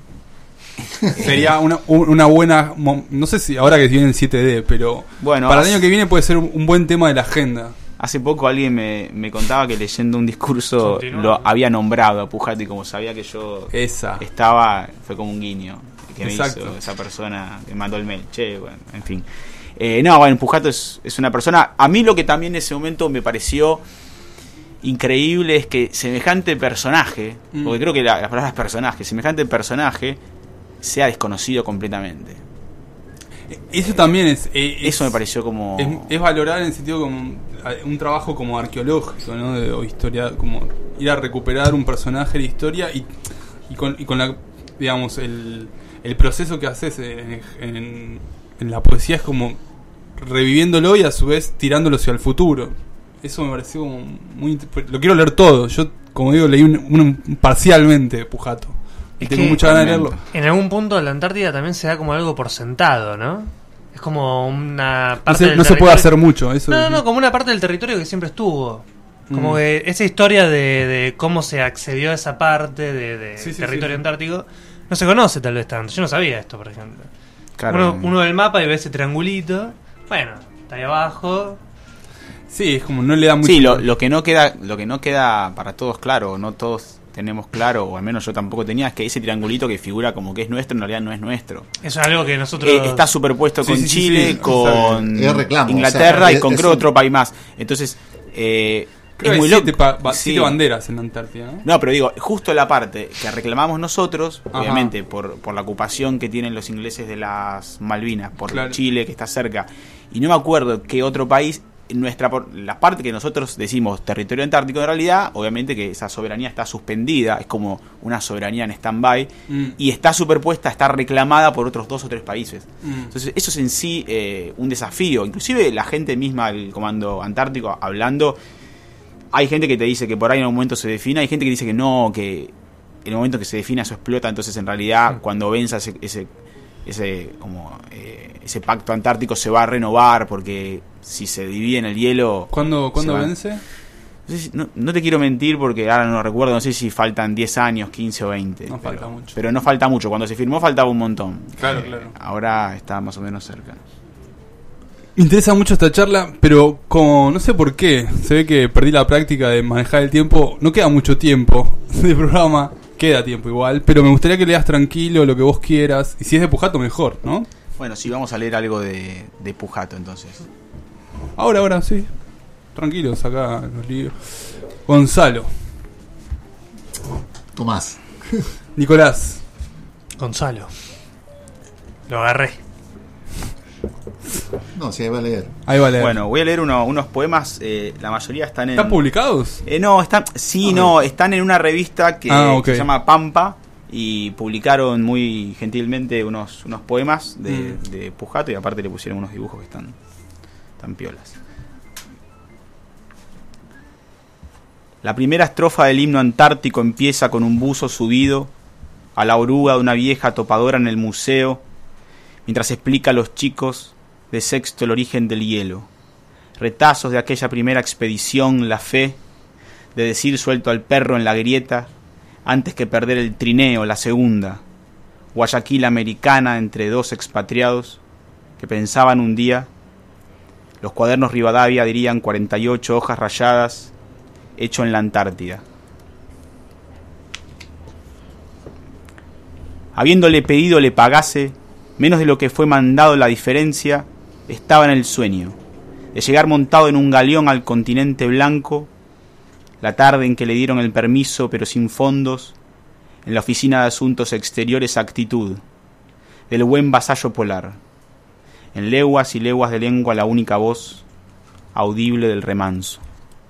Sería una, una buena, no sé si ahora que viene el siete D, pero bueno, para hace, el año que viene puede ser un buen tema de la agenda.
Hace poco alguien me, me contaba que leyendo un discurso Continúa. Lo había nombrado a Pujato, y como sabía que yo
Esa.
estaba, fue como un guiño que me
Exacto.
hizo esa persona que mandó el mail. Che, bueno, en fin. Eh, no, bueno, Pujato es, es una persona. A mí lo que también en ese momento me pareció increíble es que semejante personaje,
Mm.
porque creo que la, la palabra es personaje, semejante personaje sea desconocido completamente.
Eso también es, eh, es-
Eso me pareció como...
es, es valorar en el sentido como un, un trabajo como arqueológico, ¿no? De, o historia, como ir a recuperar un personaje de la historia y, y con y con la, digamos, el, el proceso que haces en, en, en la poesía es como reviviéndolo y a su vez tirándolo hacia el futuro. Eso me pareció como muy int- lo quiero leer todo. Yo, como digo, leí un, un- parcialmente Pujato. Y
Es
tengo
que-
mucha ganas de leerlo.
En algún punto de la Antártida también se da como algo por sentado, ¿no? Es como una
No,
parte
se,
del
no se puede
territorio-
hacer mucho. Eso
No, no,
es-
no, como una parte del territorio que siempre estuvo. Como
Mm.
que esa historia de, de cómo se accedió a esa parte de, de
Sí, sí,
territorio
sí.
antártico no se conoce tal vez tanto. Yo no sabía esto, por ejemplo.
Claro.
Uno, uno ve el mapa y ve ese triangulito. Bueno, está ahí abajo.
Sí, es como no le da mucho.
Sí, lo, lo que no queda, lo que no queda para todos claro, no todos tenemos claro, o al menos yo tampoco tenía, es que ese triangulito que figura como que es nuestro, en realidad no es nuestro.
Eso es algo que nosotros...
Eh, está superpuesto
Sí,
con
sí, sí,
Chile,
sí.
con
Es reclamo,
Inglaterra
o sea,
y con
es-
creo
es-
otro país más. Entonces, eh,
Creo
es
que
muy
hay
loco.
siete, pa- ba-
Sí.
siete banderas en la Antártida, ¿no?
No, pero digo, justo la parte que reclamamos nosotros,
Ajá.
obviamente por, por la ocupación que tienen los ingleses de las Malvinas, por
Claro.
Chile que está cerca, y no me acuerdo qué otro país, nuestra por- la parte que nosotros decimos territorio antártico, en realidad, obviamente que esa soberanía está suspendida, es como una soberanía en stand-by,
Mm.
y está superpuesta, está reclamada por otros dos o tres países.
Mm.
Entonces, eso es en sí eh, un desafío. Inclusive la gente misma del Comando Antártico hablando, hay gente que te dice que por ahí en un momento se defina, hay gente que dice que no, que en el momento que se defina eso explota, entonces en realidad cuando venza ese ese ese como eh, ese pacto antártico se va a renovar, porque si se divide en el hielo...
¿Cuándo, ¿cuándo
se va.
vence?
No, sé si- no- no te quiero mentir porque ahora no recuerdo, no sé si faltan diez años, quince o veinte.
No
pero,
falta mucho.
Pero no falta mucho, cuando se firmó faltaba un montón.
Claro,
Eh,
claro.
Ahora está más o menos cerca.
Me interesa mucho esta charla, pero como no sé por qué, se ve que perdí la práctica de manejar el tiempo. No queda mucho tiempo de programa, queda tiempo igual, pero me gustaría que leas tranquilo lo que vos quieras. Y si es de Pujato, mejor, ¿no?
Bueno, sí, vamos a leer algo de, de Pujato entonces.
Ahora, ahora, sí. Tranquilos, acá los libros. Gonzalo,
Tomás.
Nicolás,
Gonzalo. Lo agarré.
No, sí, ahí va a leer.
ahí va a leer.
Bueno, voy a leer uno- unos poemas, eh, la mayoría están en...
¿Están publicados?
Eh, no, están, sí, no, están en una revista que
Ah, ok.
se llama Pampa y publicaron muy gentilmente unos, unos poemas de,
Mm.
de Pujato y aparte le pusieron unos dibujos que están tan piolas. La primera estrofa del himno antártico empieza con un buzo subido a la oruga de una vieja topadora en el museo, mientras explica a los chicos de sexto el origen del hielo, retazos de aquella primera expedición, la fe de decir suelto al perro en la grieta antes que perder el trineo, la segunda, Guayaquil americana entre dos expatriados que pensaban un día, los cuadernos Rivadavia dirían cuarenta y ocho hojas rayadas, hecho en la Antártida. Habiéndole pedido le pagase menos de lo que fue mandado, la diferencia estaba en el sueño de llegar montado en un galeón al continente blanco, la tarde en que le dieron el permiso pero sin fondos, en la oficina de asuntos exteriores actitud del buen vasallo polar, en leguas y leguas de lengua la única voz audible del remanso.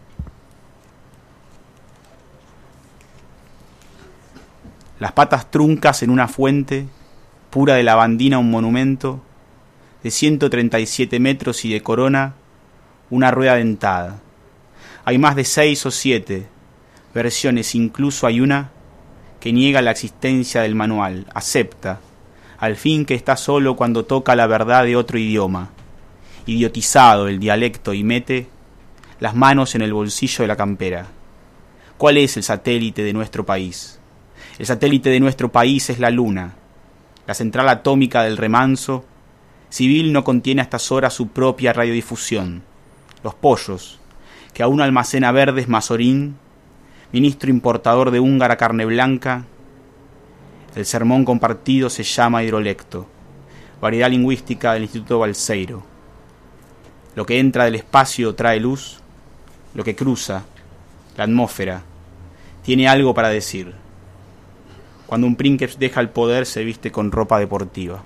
Las patas truncas en una fuente, pura de lavandina un monumento, de ciento treinta y siete metros y de corona, una rueda dentada. Hay más de seis o siete versiones, incluso hay una que niega la existencia del manual, acepta, al fin que está solo cuando toca la verdad de otro idioma, idiotizado el dialecto y mete las manos en el bolsillo de la campera. ¿Cuál es el satélite de nuestro país? El satélite de nuestro país es la luna, la central atómica del remanso. Civil no contiene a estas horas su propia radiodifusión. Los pollos, que aún almacena verdes Mazorín, ministro importador de húngara carne blanca. El sermón compartido se llama hidrolecto, variedad lingüística del Instituto Balseiro. Lo que entra del espacio trae luz, lo que cruza la atmósfera, tiene algo para decir. Cuando un Princeps deja el poder, se viste con ropa deportiva.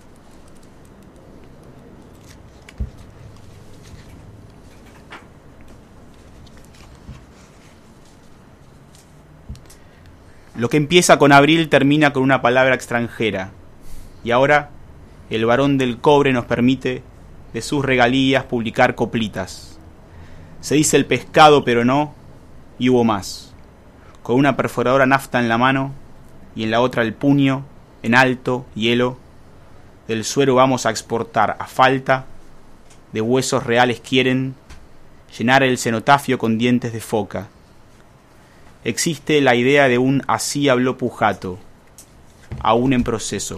Lo que empieza con abril termina con una palabra extranjera. Y ahora, el varón del cobre nos permite, de sus regalías, publicar coplitas. Se dice el pescado, pero no, y hubo más. Con una perforadora nafta en la mano, y en la otra el puño, en alto, hielo. Del suero vamos a exportar a falta, de huesos reales quieren, llenar el cenotafio con dientes de foca. Existe la idea de un así habló Pujato, aún en proceso.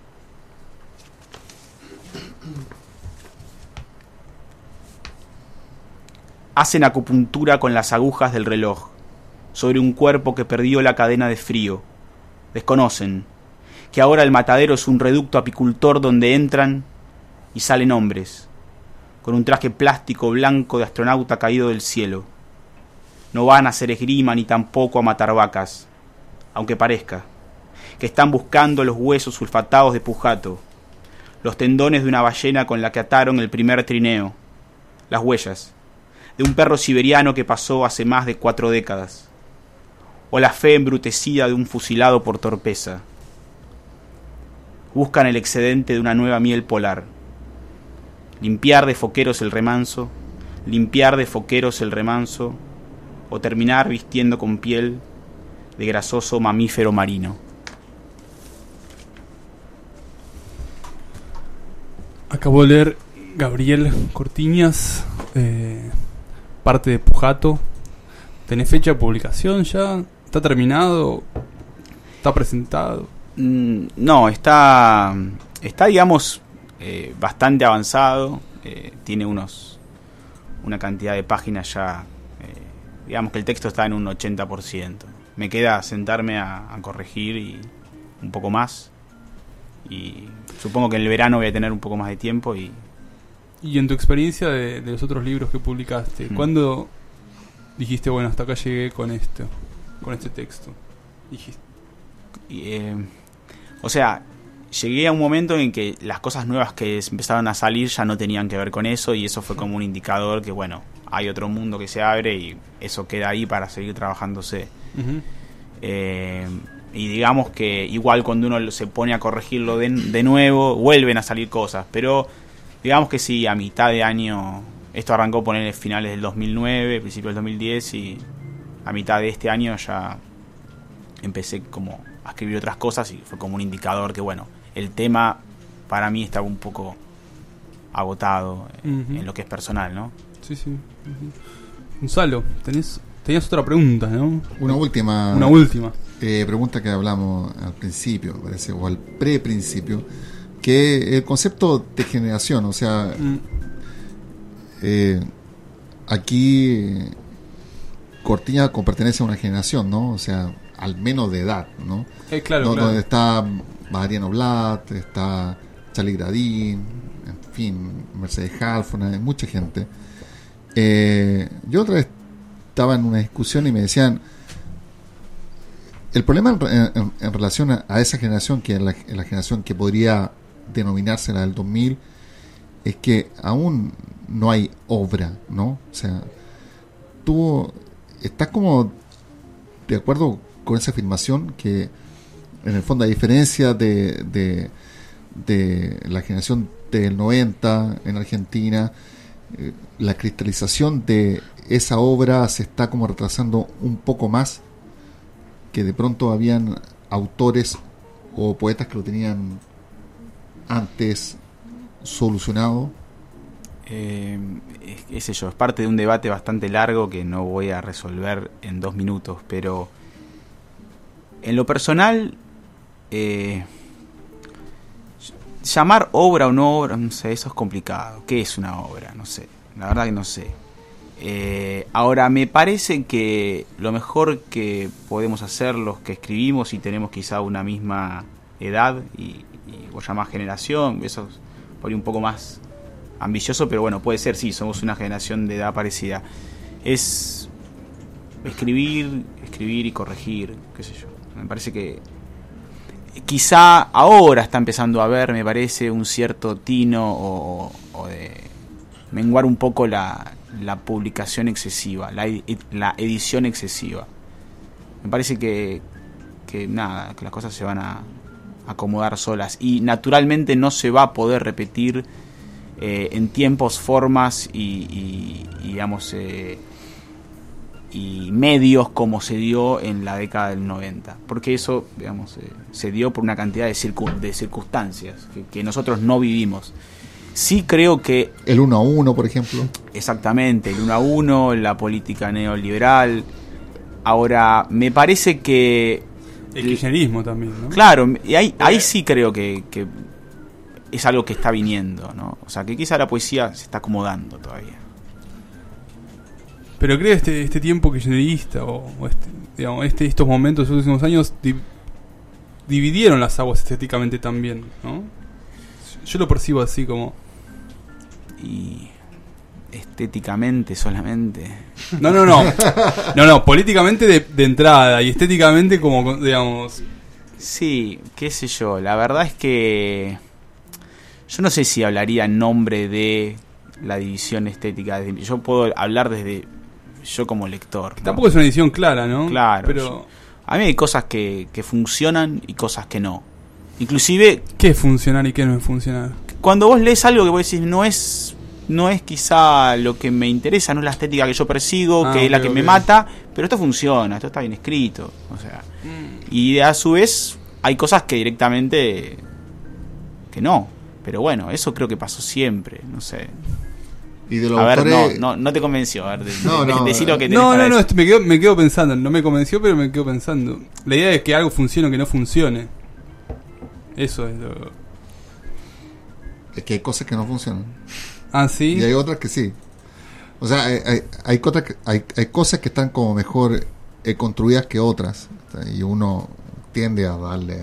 Hacen acupuntura con las agujas del reloj, sobre un cuerpo que perdió la cadena de frío. Desconocen que ahora el matadero es un reducto apicultor donde entran y salen hombres, con un traje plástico blanco de astronauta caído del cielo. No van a hacer esgrima ni tampoco a matar vacas, aunque parezca que están buscando los huesos sulfatados de Pujato, los tendones de una ballena con la que ataron el primer trineo, las huellas de un perro siberiano que pasó hace más de cuatro décadas, o la fe embrutecida de un fusilado por torpeza. Buscan el excedente de una nueva miel polar. Limpiar de foqueros el remanso, limpiar de foqueros el remanso, o terminar vistiendo con piel de grasoso mamífero marino.
Acabo de leer Gabriel Cortiñas, eh, parte de Pujato. ¿Tenés fecha de publicación ya? ¿Está terminado? ¿Está presentado?
Mm, no, está, está digamos, eh, bastante avanzado. Eh, tiene unos una cantidad de páginas ya. Digamos que el texto está en un ochenta por ciento. Me queda sentarme a, a corregir y un poco más. Y supongo que en el verano voy a tener un poco más de tiempo. Y,
y en tu experiencia de, de los otros libros que publicaste, mm. ¿cuándo dijiste, bueno, hasta acá llegué con esto, con este texto? Dijiste.
Y, eh, o sea, llegué a un momento en que las cosas nuevas que empezaron a salir ya no tenían que ver con eso. Y eso fue como un indicador que, bueno, hay otro mundo que se abre y eso queda ahí para seguir trabajándose. Uh-huh. Eh, y digamos que igual cuando uno se pone a corregirlo de, de nuevo, vuelven a salir cosas. Pero digamos que sí, a mitad de año, esto arrancó poner finales del dos mil nueve, principios del dos mil diez, y a mitad de este año ya empecé como a escribir otras cosas y fue como un indicador que, bueno, el tema para mí estaba un poco agotado uh-huh. en lo que es personal, ¿no?
Sí, sí. Uh-huh. Gonzalo, tenés, tenías otra pregunta, ¿no?
Una última.
Una última.
Eh, pregunta que hablamos al principio, parece, o al pre-principio, que el concepto de generación, o sea, mm. eh, aquí Cortiñas pertenece a una generación, ¿no? O sea, al menos de edad, ¿no?
Eh, claro,
no,
claro.
Donde está Mariano Blatt, está Charlie Gradín, en fin, Mercedes Halfon, hay mucha gente. Eh, yo otra vez estaba en una discusión y me decían, el problema en, en, en relación a, a esa generación, que es la, la generación que podría denominarse la del dos mil, es que aún no hay obra, ¿no? O sea, tú estás como de acuerdo con esa afirmación, que en el fondo, a diferencia de, de, de la generación del noventa en Argentina, eh, la cristalización de esa obra se está como retrasando un poco más, que de pronto habían autores o poetas que lo tenían antes solucionado.
Eh, qué sé yo, es parte de un debate bastante largo que no voy a resolver en dos minutos, pero en lo personal, eh, llamar obra o no obra, no sé, eso es complicado. ¿Qué es una obra? No sé, la verdad que no sé. Eh, ahora, me parece que lo mejor que podemos hacer los que escribimos y tenemos quizá una misma edad y, y vos llamás generación, eso es por ahí un poco más ambicioso, pero bueno, puede ser, sí, somos una generación de edad parecida, es escribir, escribir y corregir, qué sé yo. Me parece que quizá ahora está empezando a haber, me parece, un cierto tino o, o de menguar un poco la, la publicación excesiva, la, la edición excesiva. Me parece que, que nada, que las cosas se van a acomodar solas y naturalmente no se va a poder repetir eh, en tiempos, formas y, y, y digamos eh, y medios como se dio en la década del noventa, porque eso, digamos, eh, se dio por una cantidad de, circun- de circunstancias que, que nosotros no vivimos. Sí creo que
el uno a uno, por ejemplo.
Exactamente, el uno a uno, la política neoliberal. Ahora, me parece que
el kirchnerismo también, ¿no?
Claro, y ahí, ahí sí creo que, que es algo que está viniendo, ¿no? O sea, que quizá la poesía se está acomodando todavía.
Pero creo que este, este tiempo kirchnerista o, o este, digamos, este, estos momentos, los últimos años, di- dividieron las aguas estéticamente también, ¿no? Yo lo percibo así como...
Y estéticamente solamente.
No, no, no. No, no, políticamente de, de entrada y estéticamente como, digamos...
Sí, qué sé yo, la verdad es que yo no sé si hablaría en nombre de la división estética. Yo puedo hablar desde yo como lector, ¿no?
Tampoco es una edición clara, ¿no?
Claro.
Pero...
yo- a mí hay cosas que, que funcionan y cosas que no. Inclusive
¿qué es funcionar y qué no es funcionar?
cuando vos lees algo que vos decís no es no es quizá lo que me interesa, no es la estética que yo persigo,
Ah,
que es la
ok,
que
ok.
me mata, pero esto funciona, esto está bien escrito, o sea, y a su vez hay cosas que directamente que no, pero bueno, eso creo que pasó siempre, no sé.
Y de los
A ver, no,
autores-
no, no te convenció, a ver, de,
No,
de-
no,
decí lo que tenés
No,
para
no, no,
decir.
esto me quedo, me quedo pensando. No me convenció, pero me quedo pensando. La idea es que algo funcione o que no funcione. Eso es lo...
Es que hay cosas que no funcionan.
Ah, sí.
Y hay otras que sí. O sea, hay, hay, hay, cosas, que, hay, hay cosas que están como mejor eh, construidas que otras. O sea, y uno tiende a darle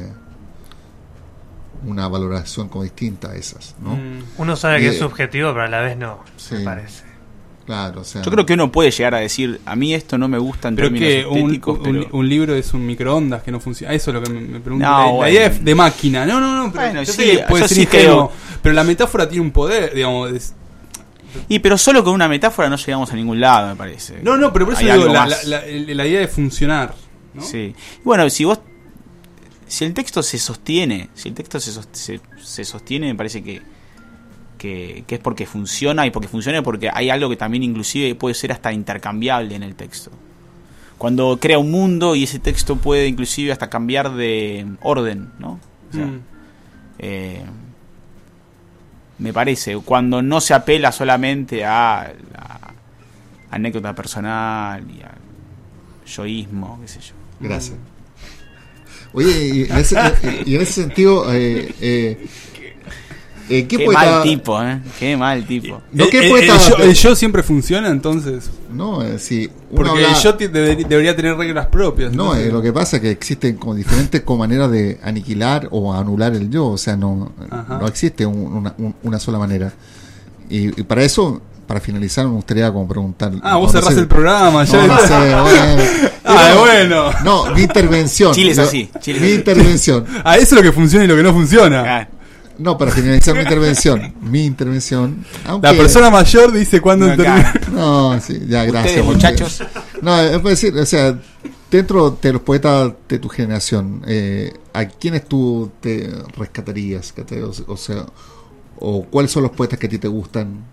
una valoración como distinta a esas, ¿no?
Mm.
Uno sabe
Y,
que es
eh,
subjetivo, pero a la vez no,
sí.
me parece.
Claro, o sea...
Yo creo que uno puede llegar a decir, a mí esto no me gusta en
Pero
términos
que un,
estéticos,
un,
pero...
un libro es un microondas que no funciona. Eso es lo que me, me pregunto.
No,
la, la
bueno.
idea es de máquina. No, no, no. Pero
Bueno,
yo
sí,
sé que puede
yo
ser
sí
ingenuo,
creo.
pero la metáfora tiene un poder, digamos. es-
Y pero solo con una metáfora no llegamos a ningún lado, me parece.
No, no, pero por eso
Hay
digo,
algo
la,
más.
la, la, la idea de funcionar, ¿no?
Sí. Y bueno, si vos... Si el texto se sostiene, si el texto se, sos- se, se sostiene, me parece que, que, que es porque funciona, y porque funciona porque hay algo que también inclusive puede ser hasta intercambiable en el texto. Cuando crea un mundo y ese texto puede inclusive hasta cambiar de orden, ¿no? O sea,
Mm.
eh, me parece, cuando no se apela solamente a la anécdota personal y al yoísmo, qué sé yo.
Gracias. Oye, y en ese, y en ese sentido, eh, eh, eh, ¿qué,
Qué
poeta?
mal tipo, ¿eh? Qué mal tipo.
No, ¿qué
el, el-
poeta?
el yo, el yo siempre funciona, entonces.
No, eh, si uno
Porque
habla-
el yo ti- debe- debería tener reglas propias.
No,
entonces-
eh, lo que pasa es que existen como diferentes como maneras de aniquilar o anular el yo, o sea, no,
Ajá.
no existe un- una, un- una sola manera. Y, y para eso, para finalizar, me gustaría como preguntar...
Ah, vos
no
cerrás
sé-
el programa. Ya
No, no sé, bueno.
Ah, bueno.
No, mi intervención.
Chile es
Yo-
así, Chile es
mi
así.
intervención.
Ah, eso es lo que funciona y lo que no funciona.
Ah,
No, para finalizar mi intervención. Mi intervención. Aunque,
La persona mayor dice cuándo
No,
termina.
acá.
No, sí, ya, gracias.
Ustedes,
porque-
muchachos.
No, es decir, o sea, dentro de los poetas de tu generación, eh, ¿a quiénes tú te rescatarías? ¿Cachai? O, o sea, o cuáles son los poetas que a ti te gustan?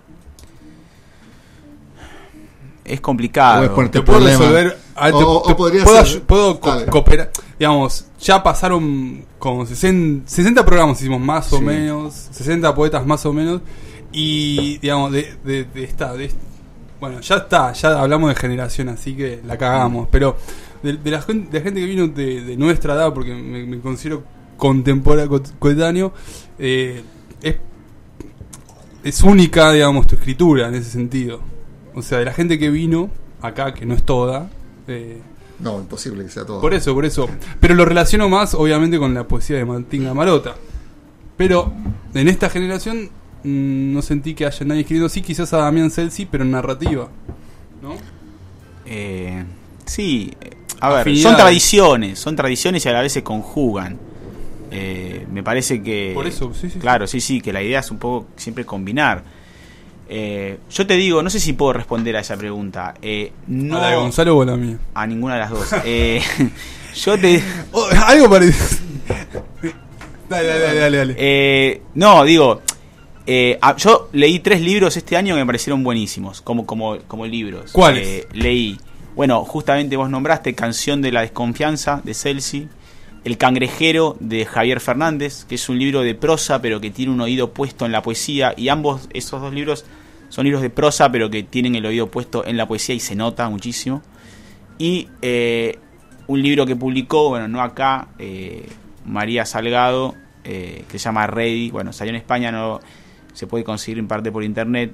es complicado.
Puedes ponerte
Te puedo
problema.
resolver. a ver, te-
O- o
te-
podría
puedo,
ser-
ayu- puedo co-
Dale.
cooperar. Digamos, ya pasaron como sesenta, sesenta programas, hicimos más o
Sí.
menos. sesenta poetas más o menos. Y, digamos, de, de, de esta. De, bueno, ya está, ya hablamos de generación, así que la cagamos. Pero de, de la, gente, de la gente que vino de, de nuestra edad, porque me, me considero contemporáneo, co- coetáneo, eh, es, es única, digamos, tu escritura en ese sentido. O sea, de la gente que vino acá, que no es toda. Eh,
No, imposible que sea todo.
por eso, por eso. Pero lo relaciono más, obviamente, con la poesía de Martín Gamarota. Pero en esta generación mmm, no sentí que haya nadie escribiendo. Sí, quizás a Damián Celsi, pero en narrativa. ¿No?
Eh, Sí, a ver,
Afinidad.
son tradiciones, son tradiciones y a la vez se conjugan. Eh, me parece que...
Por eso, sí, sí,
Claro, sí, sí, que la idea es un poco siempre combinar. Eh, yo te digo, no sé si puedo responder a esa pregunta. Eh, no
¿A la de Gonzalo o a la mía?
A ninguna de las dos. Eh, yo te...
Oh, algo parecido. Dale, dale, dale, dale.
Eh, no, digo... Eh, a- yo leí tres libros este año que me parecieron buenísimos, como, como, como libros.
¿Cuáles?
Eh, leí, bueno, justamente vos nombraste Canción de la Desconfianza, de Celsi. El Cangrejero, de Javier Fernández, que es un libro de prosa, pero que tiene un oído puesto en la poesía. Y ambos, esos dos libros, son libros de prosa, pero que tienen el oído puesto en la poesía y se nota muchísimo. Y eh, un libro que publicó, bueno, no acá, eh, María Salgado, eh, que se llama Ready. Bueno, salió en España, no se puede conseguir en parte por internet.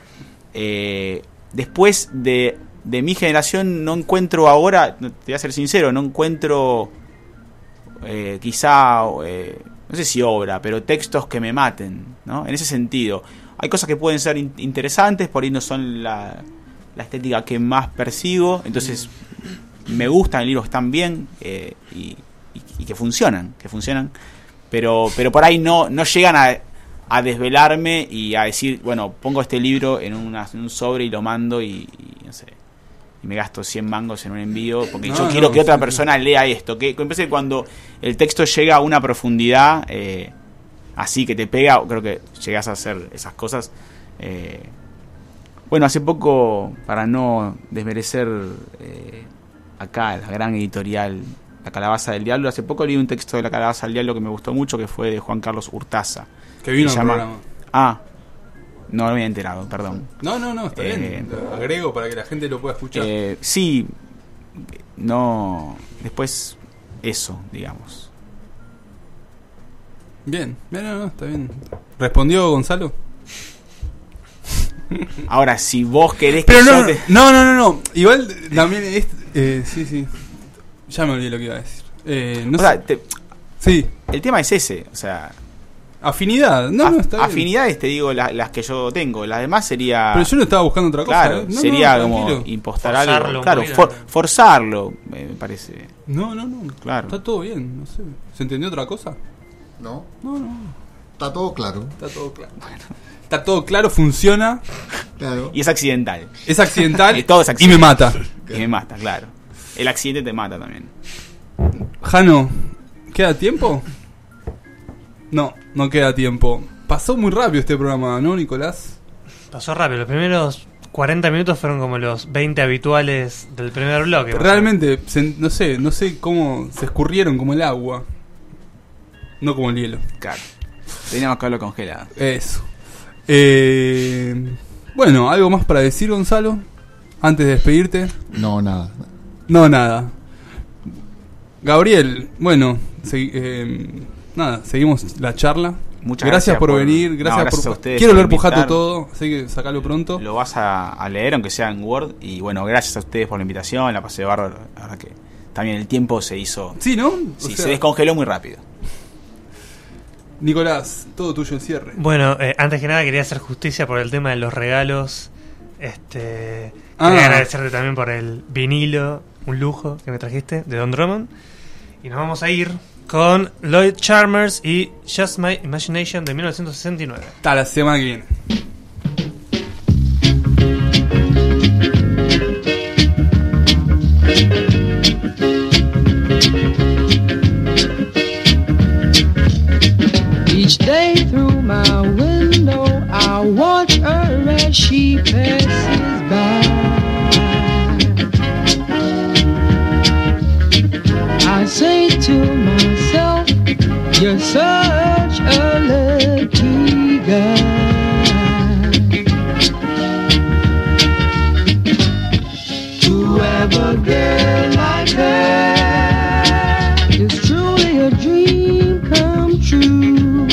Eh, después de, de mi generación no encuentro ahora, te voy a ser sincero, no encuentro eh, quizá, eh, no sé si obra, pero textos que me maten, ¿no? En ese sentido. Hay cosas que pueden ser in- interesantes, por ahí no son la, la estética que más persigo, entonces me gustan libros que están bien eh, y, y, y que funcionan, que funcionan, pero, pero por ahí no, no llegan a... a desvelarme y a decir, bueno, pongo este libro en, una, en un sobre y lo mando y, y no sé, y me gasto cien mangos en un envío porque
No,
yo
no,
quiero que otra
sí,
persona lea esto, que me parece que cuando el texto llega a una profundidad eh, así que te pega, creo que llegas a hacer esas cosas. eh, bueno, hace poco, para no desmerecer eh, acá la gran editorial La Calabaza del Diablo, hace poco leí un texto de La Calabaza del Diablo que me gustó mucho, que fue de Juan Carlos Hurtaza.
Que vino
Se
al
llama-
programa.
Ah, no me había enterado, perdón.
No, no, no, está
Eh,
bien. Lo agrego para que la gente lo pueda escuchar.
Eh, sí, no. Después, eso, digamos.
Bien, bien, no, no, está bien. ¿Respondió Gonzalo?
Ahora, si vos querés
Pero
que
no,
yo
no,
te-
no, no, no, no. Igual también es... Eh, sí, sí. Ya me olvidé lo que iba a decir. Eh, no
o
sé.
sea, te-
Sí,
el tema es ese, o sea.
afinidad. No, no,
af-
está bien.
afinidades, te digo, la- las que yo tengo. Las demás sería.
Pero yo no estaba buscando otra cosa.
Claro,
¿eh? No,
sería
no,
como
tranquilo.
impostar
Forzarlo
algo.
un
Claro,
poquito.
for- forzarlo, me me parece.
No, no, no.
Claro.
Está todo bien, no sé. ¿Se entendió otra cosa?
¿No?
No, no.
Está todo claro.
Está todo claro. Está todo claro, funciona.
Claro.
Y es accidental.
Es accidental
Y todo es
y me
accidental.
mata.
Y me mata, claro. El accidente te mata también.
Jano, ¿queda tiempo? No, no queda tiempo. Pasó muy rápido este programa, ¿no, Nicolás?
Pasó rápido. Los primeros cuarenta minutos fueron como los veinte habituales del primer bloque. más o
Realmente, se- no sé, no sé cómo se escurrieron como el agua. No como el hielo.
Claro. Teníamos que haberlo congelado.
Eso. Eh, bueno, ¿algo más para decir, Gonzalo? Antes de despedirte.
No, nada.
No, nada. Gabriel, bueno, segui- eh, nada, seguimos la charla.
Muchas
gracias,
gracias
por,
por-
venir,
no,
gracias,
gracias
por...
a ustedes
Quiero
por
leer Pujato
invitar.
todo, así que sacalo pronto.
Lo vas a, a leer, aunque sea en Word. Y bueno, gracias a ustedes por la invitación. La pasé bárbaro. La verdad que también el tiempo se hizo.
Sí, ¿no? O
Sí,
sea,
se descongeló muy rápido.
Nicolás, todo tuyo el cierre.
Bueno, eh, antes que nada quería hacer justicia por el tema de los regalos. Este,
Ah.
Quería agradecerte también por el vinilo, un lujo que me trajiste de Don Drummond. Y nos vamos a ir con Lloyd Charmers y Just My Imagination de mil novecientos sesenta y nueve.
Hasta la semana que viene.
Each day through my window, I watch her as she passes by. I say to myself, you're such a lucky guy. To have a girl like her is truly a dream come true.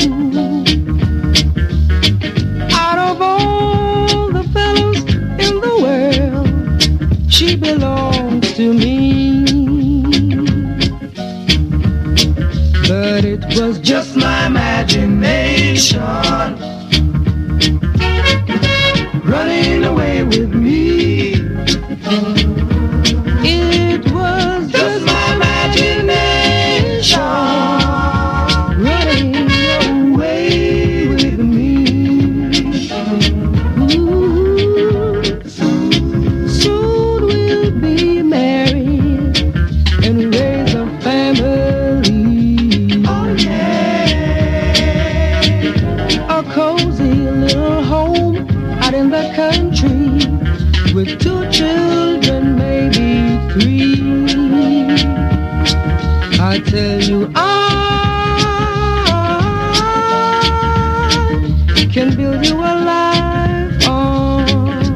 Out of all the fellows in the world, she belongs to me. But it was just my imagination running away with me. It was just my imagination running away with me. Ooh, soon we'll be married and raise a family. Oh yeah, a cozy little home out in the country with two children, maybe three. I tell you, I can build you a life on.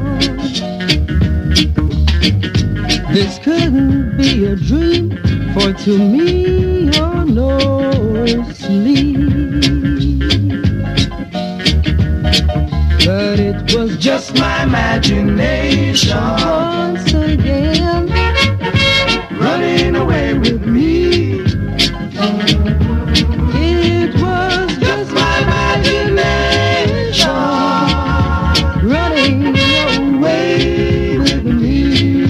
This couldn't be a dream, for to me you're no sleep. But it was just my imagination once again running away with me. It was just my imagination running away with me.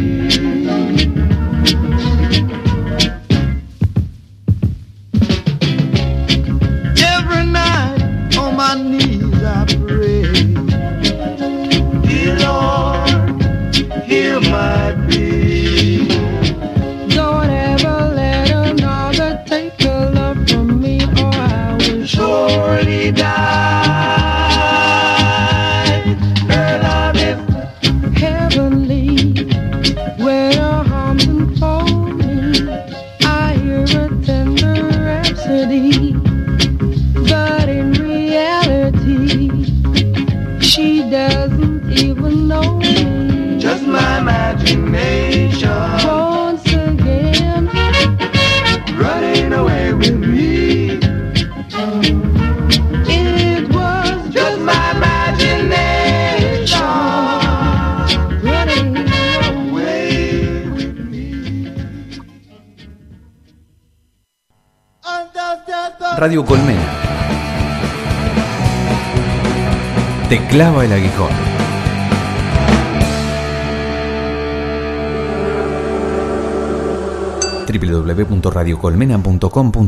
Every night on my knees I pray, dear Lord, hear my plea. Don't ever let another take your love from me, or I will surely die. Her love is heavenly, when her arms enfold me, I hear a tender rhapsody, but in reality, she doesn't even know me. Just my imagination once again running away with me. It was just my imagination running away with me.
Radio Colmena. Te clava el aguijón. doble u doble u doble u punto radio colmena punto com punto